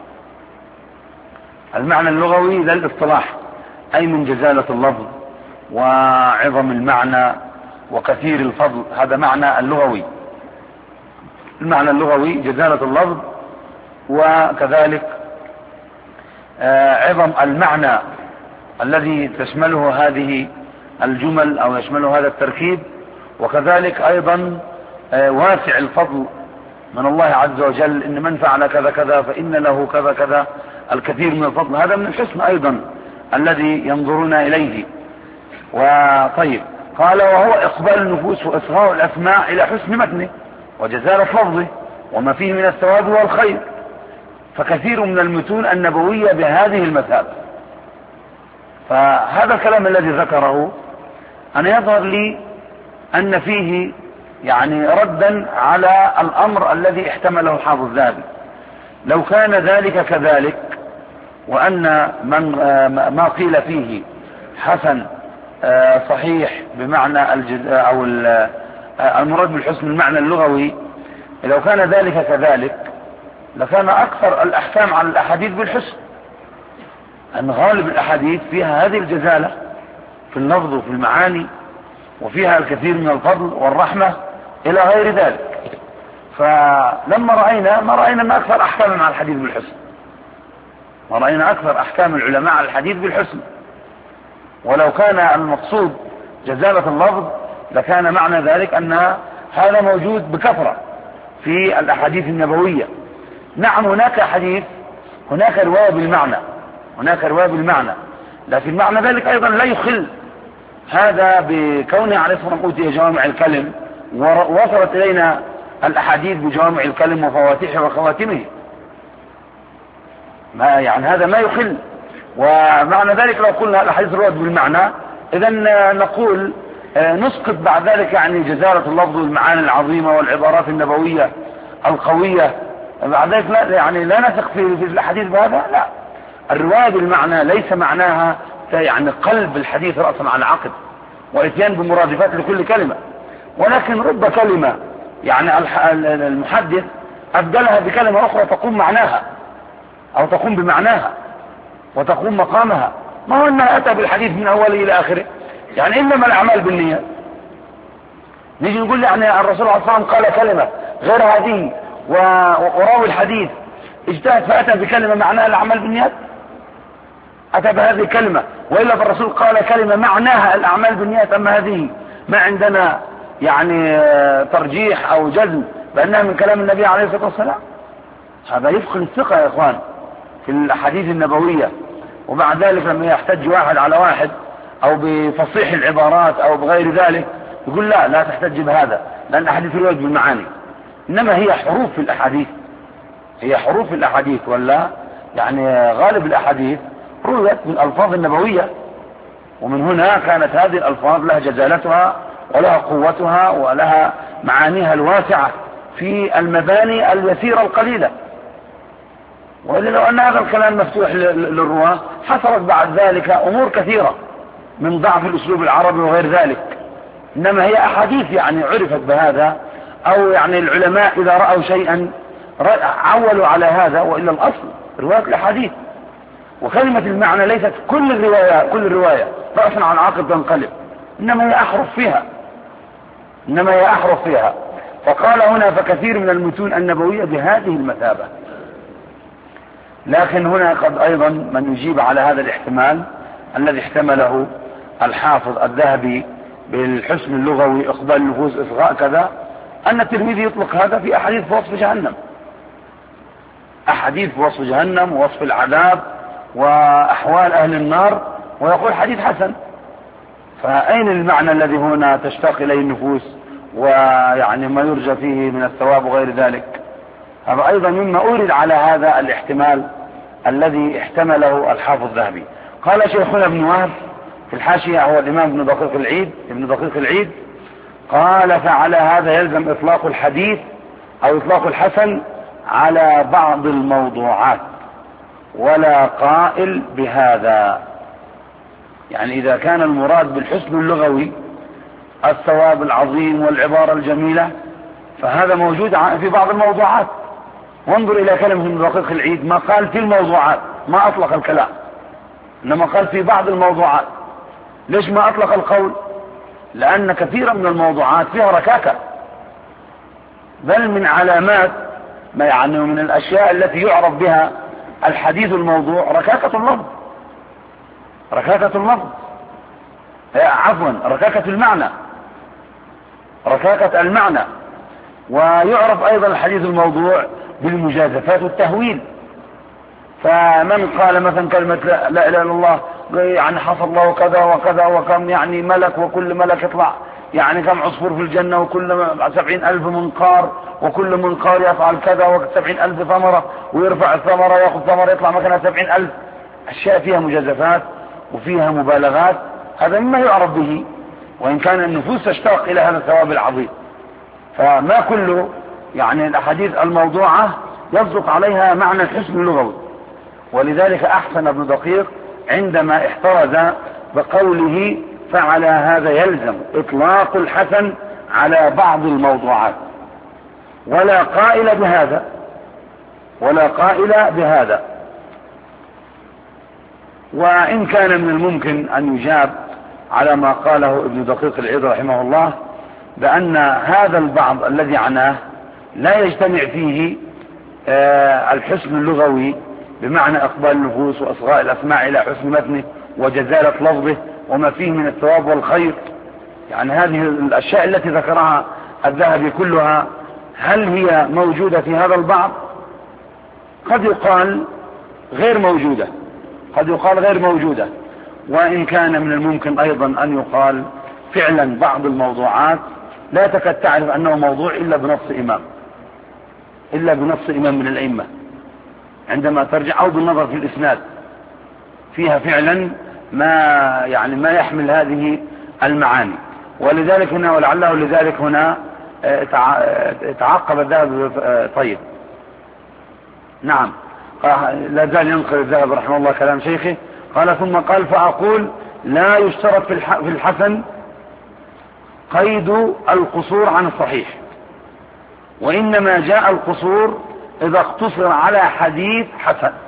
المعنى اللغوي لا الاصطلاحي أي من جزالة اللفظ وعظم المعنى وكثير الفضل، هذا معنى اللغوي. المعنى اللغوي جزالة اللفظ، وكذلك عظم المعنى الذي تشمله هذه الجمل او يشمله هذا التركيب، وكذلك ايضا واسع الفضل من الله عز وجل، ان من فعل كذا كذا فان له كذا كذا الكثير من الفضل. هذا من الحسن ايضا الذي ينظرون اليه. وطيب قال وهو اقبال النفوس واصغاء الاسماع الى حسن متنه وجزالة لفظه وما فيه من الثواب والخير، فكثير من المتون النبوية بهذه المثابة. فهذا الكلام الذي ذكره أنا يظهر لي أن فيه يعني ردا على الأمر الذي احتمله الحافظ الذهبي. لو كان ذلك كذلك وأن ما قيل فيه حسن صحيح بمعنى أو المراد بالحسن المعنى اللغوي، لو كان ذلك كذلك لكان أكثر الأحكام على الأحاديث بالحسن، أن غالب الأحاديث فيها هذه الجزالة في اللفظ وفي المعاني، وفيها الكثير من الفضل والرحمة إلى غير ذلك. فلما رأينا ما رأينا أن أكثر أحكام على الحديث بالحسن، ما رأينا أكثر أحكام العلماء على الحديث بالحسن. ولو كان المقصود جزالة اللفظ لكان معنى ذلك أن هذا موجود بكثرة في الأحاديث النبوية. نعم هناك حديث، هناك رواية بالمعنى، لكن معنى ذلك أيضا لا يخل هذا بكونه عليه الصلاة والسلام أوتي جوامع الكلم، ووصلت إلينا الأحاديث بجوامع الكلم وفواتحه وخواتمه، ما يعني هذا ما يخل. ومعنى ذلك لو قلنا الأحاديث روت بالمعنى، إذا نقول نسقط بعد ذلك يعني جزالة اللفظ والمعاني العظيمة والعبارات النبوية القوية، بعد ذلك لا يعني لا نثق في الحديث بهذا. لا، الرواية بالمعنى ليس معناها يعني قلب الحديث رأسا على عقب واتيان بمرادفات لكل كلمة، ولكن رب كلمة يعني المحدث أبدلها بكلمة أخرى تقوم معناها أو تقوم بمعناها وتقوم مقامها. ما هو أنه أتى بالحديث من أوله إلى آخره، يعني إنما الأعمال بالنية. نيجي نقول يعني الرسول صلى الله عليه وسلم قال كلمة غير هذه وراوي الحديث اجتهد فأتى بكلمة معناها الأعمال بالنيات، أتى بهذه الكلمة، وإلا فالرسول قال كلمة معناها الأعمال بالنيات. أما هذه ما عندنا يعني ترجيح أو جزم بأنها من كلام النبي عليه الصلاة والسلام. هذا يفقد الثقة يا إخوان في الأحاديث النبوية. وبعد ذلك لما يحتج واحد على واحد أو بفصيح العبارات أو بغير ذلك يقول لا تحتج بهذا، لأن الأحاديث روت بالمعاني، إنما هي حروف في الأحاديث، هي حروف في الأحاديث، ولا يعني غالب الأحاديث رويت بالألفاظ النبوية. ومن هنا كانت هذه الألفاظ لها جزالتها ولها قوتها ولها معانيها الواسعة في المباني اليسيرة القليلة. وإلا لو أن هذا الكلام مفتوح للرواة حصلت بعد ذلك أمور كثيرة من ضعف الأسلوب العربي وغير ذلك. إنما هي أحاديث يعني عرفت بهذا، أو يعني العلماء إذا رأوا شيئا عولوا على هذا، وإلا الأصل رواية الأحاديث. وكلمة المعنى ليست كل الرواية رأسا عن عقب تنقلب، إنما هي أحرف فيها. فقال هنا فكثير من المتون النبوية بهذه المثابة. لكن هنا قد أيضا من يجيب على هذا الاحتمال الذي احتمله الحافظ الذهبي بالحسن اللغوي إقبال النفوس إصغاء كذا، أن الترمذي يطلق هذا في أحاديث وصف جهنم، أحاديث وصف جهنم ووصف العذاب وأحوال أهل النار، ويقول حديث حسن. فأين المعنى الذي هنا تشتاق إليه النفوس ويعني ما يرجى فيه من الثواب وغير ذلك؟ هذا أيضا مما أورد على هذا الاحتمال الذي احتمله الحافظ الذهبي. قال شيخنا ابن وهب في الحاشية، هو الإمام ابن دقيق العيد، قال فعلى هذا يلزم إطلاق الحديث أو إطلاق الحسن على بعض الموضوعات ولا قائل بهذا. يعني إذا كان المراد بالحسن اللغوي الثواب العظيم والعبارة الجميلة، فهذا موجود في بعض الموضوعات. وانظر إلى كلمة ابن دقيق العيد، ما قال في الموضوعات، ما أطلق الكلام، إنما قال في بعض الموضوعات. ليش ما أطلق القول؟ لأن كثيرا من الموضوعات فيها ركاكة، بل من علامات ما يعني من الأشياء التي يعرف بها الحديث الموضوع ركاكة اللفظ، ركاكة المعنى. ويعرف أيضا الحديث الموضوع بالمجازفات والتهويل. فمن قال مثلا كلمة لا إله إلا الله يعني حصل له كذا وكذا وكم يعني ملك، وكل ملك يطلع يعني كم عصفور في الجنة، وكل 70,000 منقار، وكل منقار يفعل كذا، و70,000 ثمرة، ويرفع الثمرة يأخذ ثمرة يطلع مكانها 70,000. أشياء فيها مجازفات وفيها مبالغات، هذا مما يعرف به، وإن كان النفوس تشتاق إلى هذا الثواب العظيم. فما كل يعني الأحاديث الموضوعة يصدق عليها معنى الحسن اللغوي. ولذلك أحسن ابن دقيق عندما احترز بقوله فعلى هذا يلزم إطلاق الحسن على بعض الموضوعات ولا قائل بهذا. وإن كان من الممكن أن يجاب على ما قاله ابن دقيق العيد رحمه الله بأن هذا البعض الذي عناه لا يجتمع فيه الحسن اللغوي بمعنى إقبال النفوس وإصغاء الأسماع إلى حسن متنه وجزالة لفظه وما فيه من الثواب والخير. يعني هذه الأشياء التي ذكرها الذهبي كلها هل هي موجودة في هذا البعض؟ قد يقال غير موجودة. وإن كان من الممكن أيضا أن يقال فعلا بعض الموضوعات لا تكاد تعرف أنه موضوع إلا بنص إمام من الأئمة عندما ترجع، أو بالنظر في الإسناد فيها فعلا ما يحمل هذه المعاني. ولذلك هنا ولعله لذلك هنا تعقب الذهب. طيب نعم، لا زال ينقل الذهب رحمه الله كلام شيخه. قال ثم قال فأقول لا يشترط في الحسن قيد القصور عن الصحيح، وإنما جاء القصور إذا اقتصر على حديث حسن.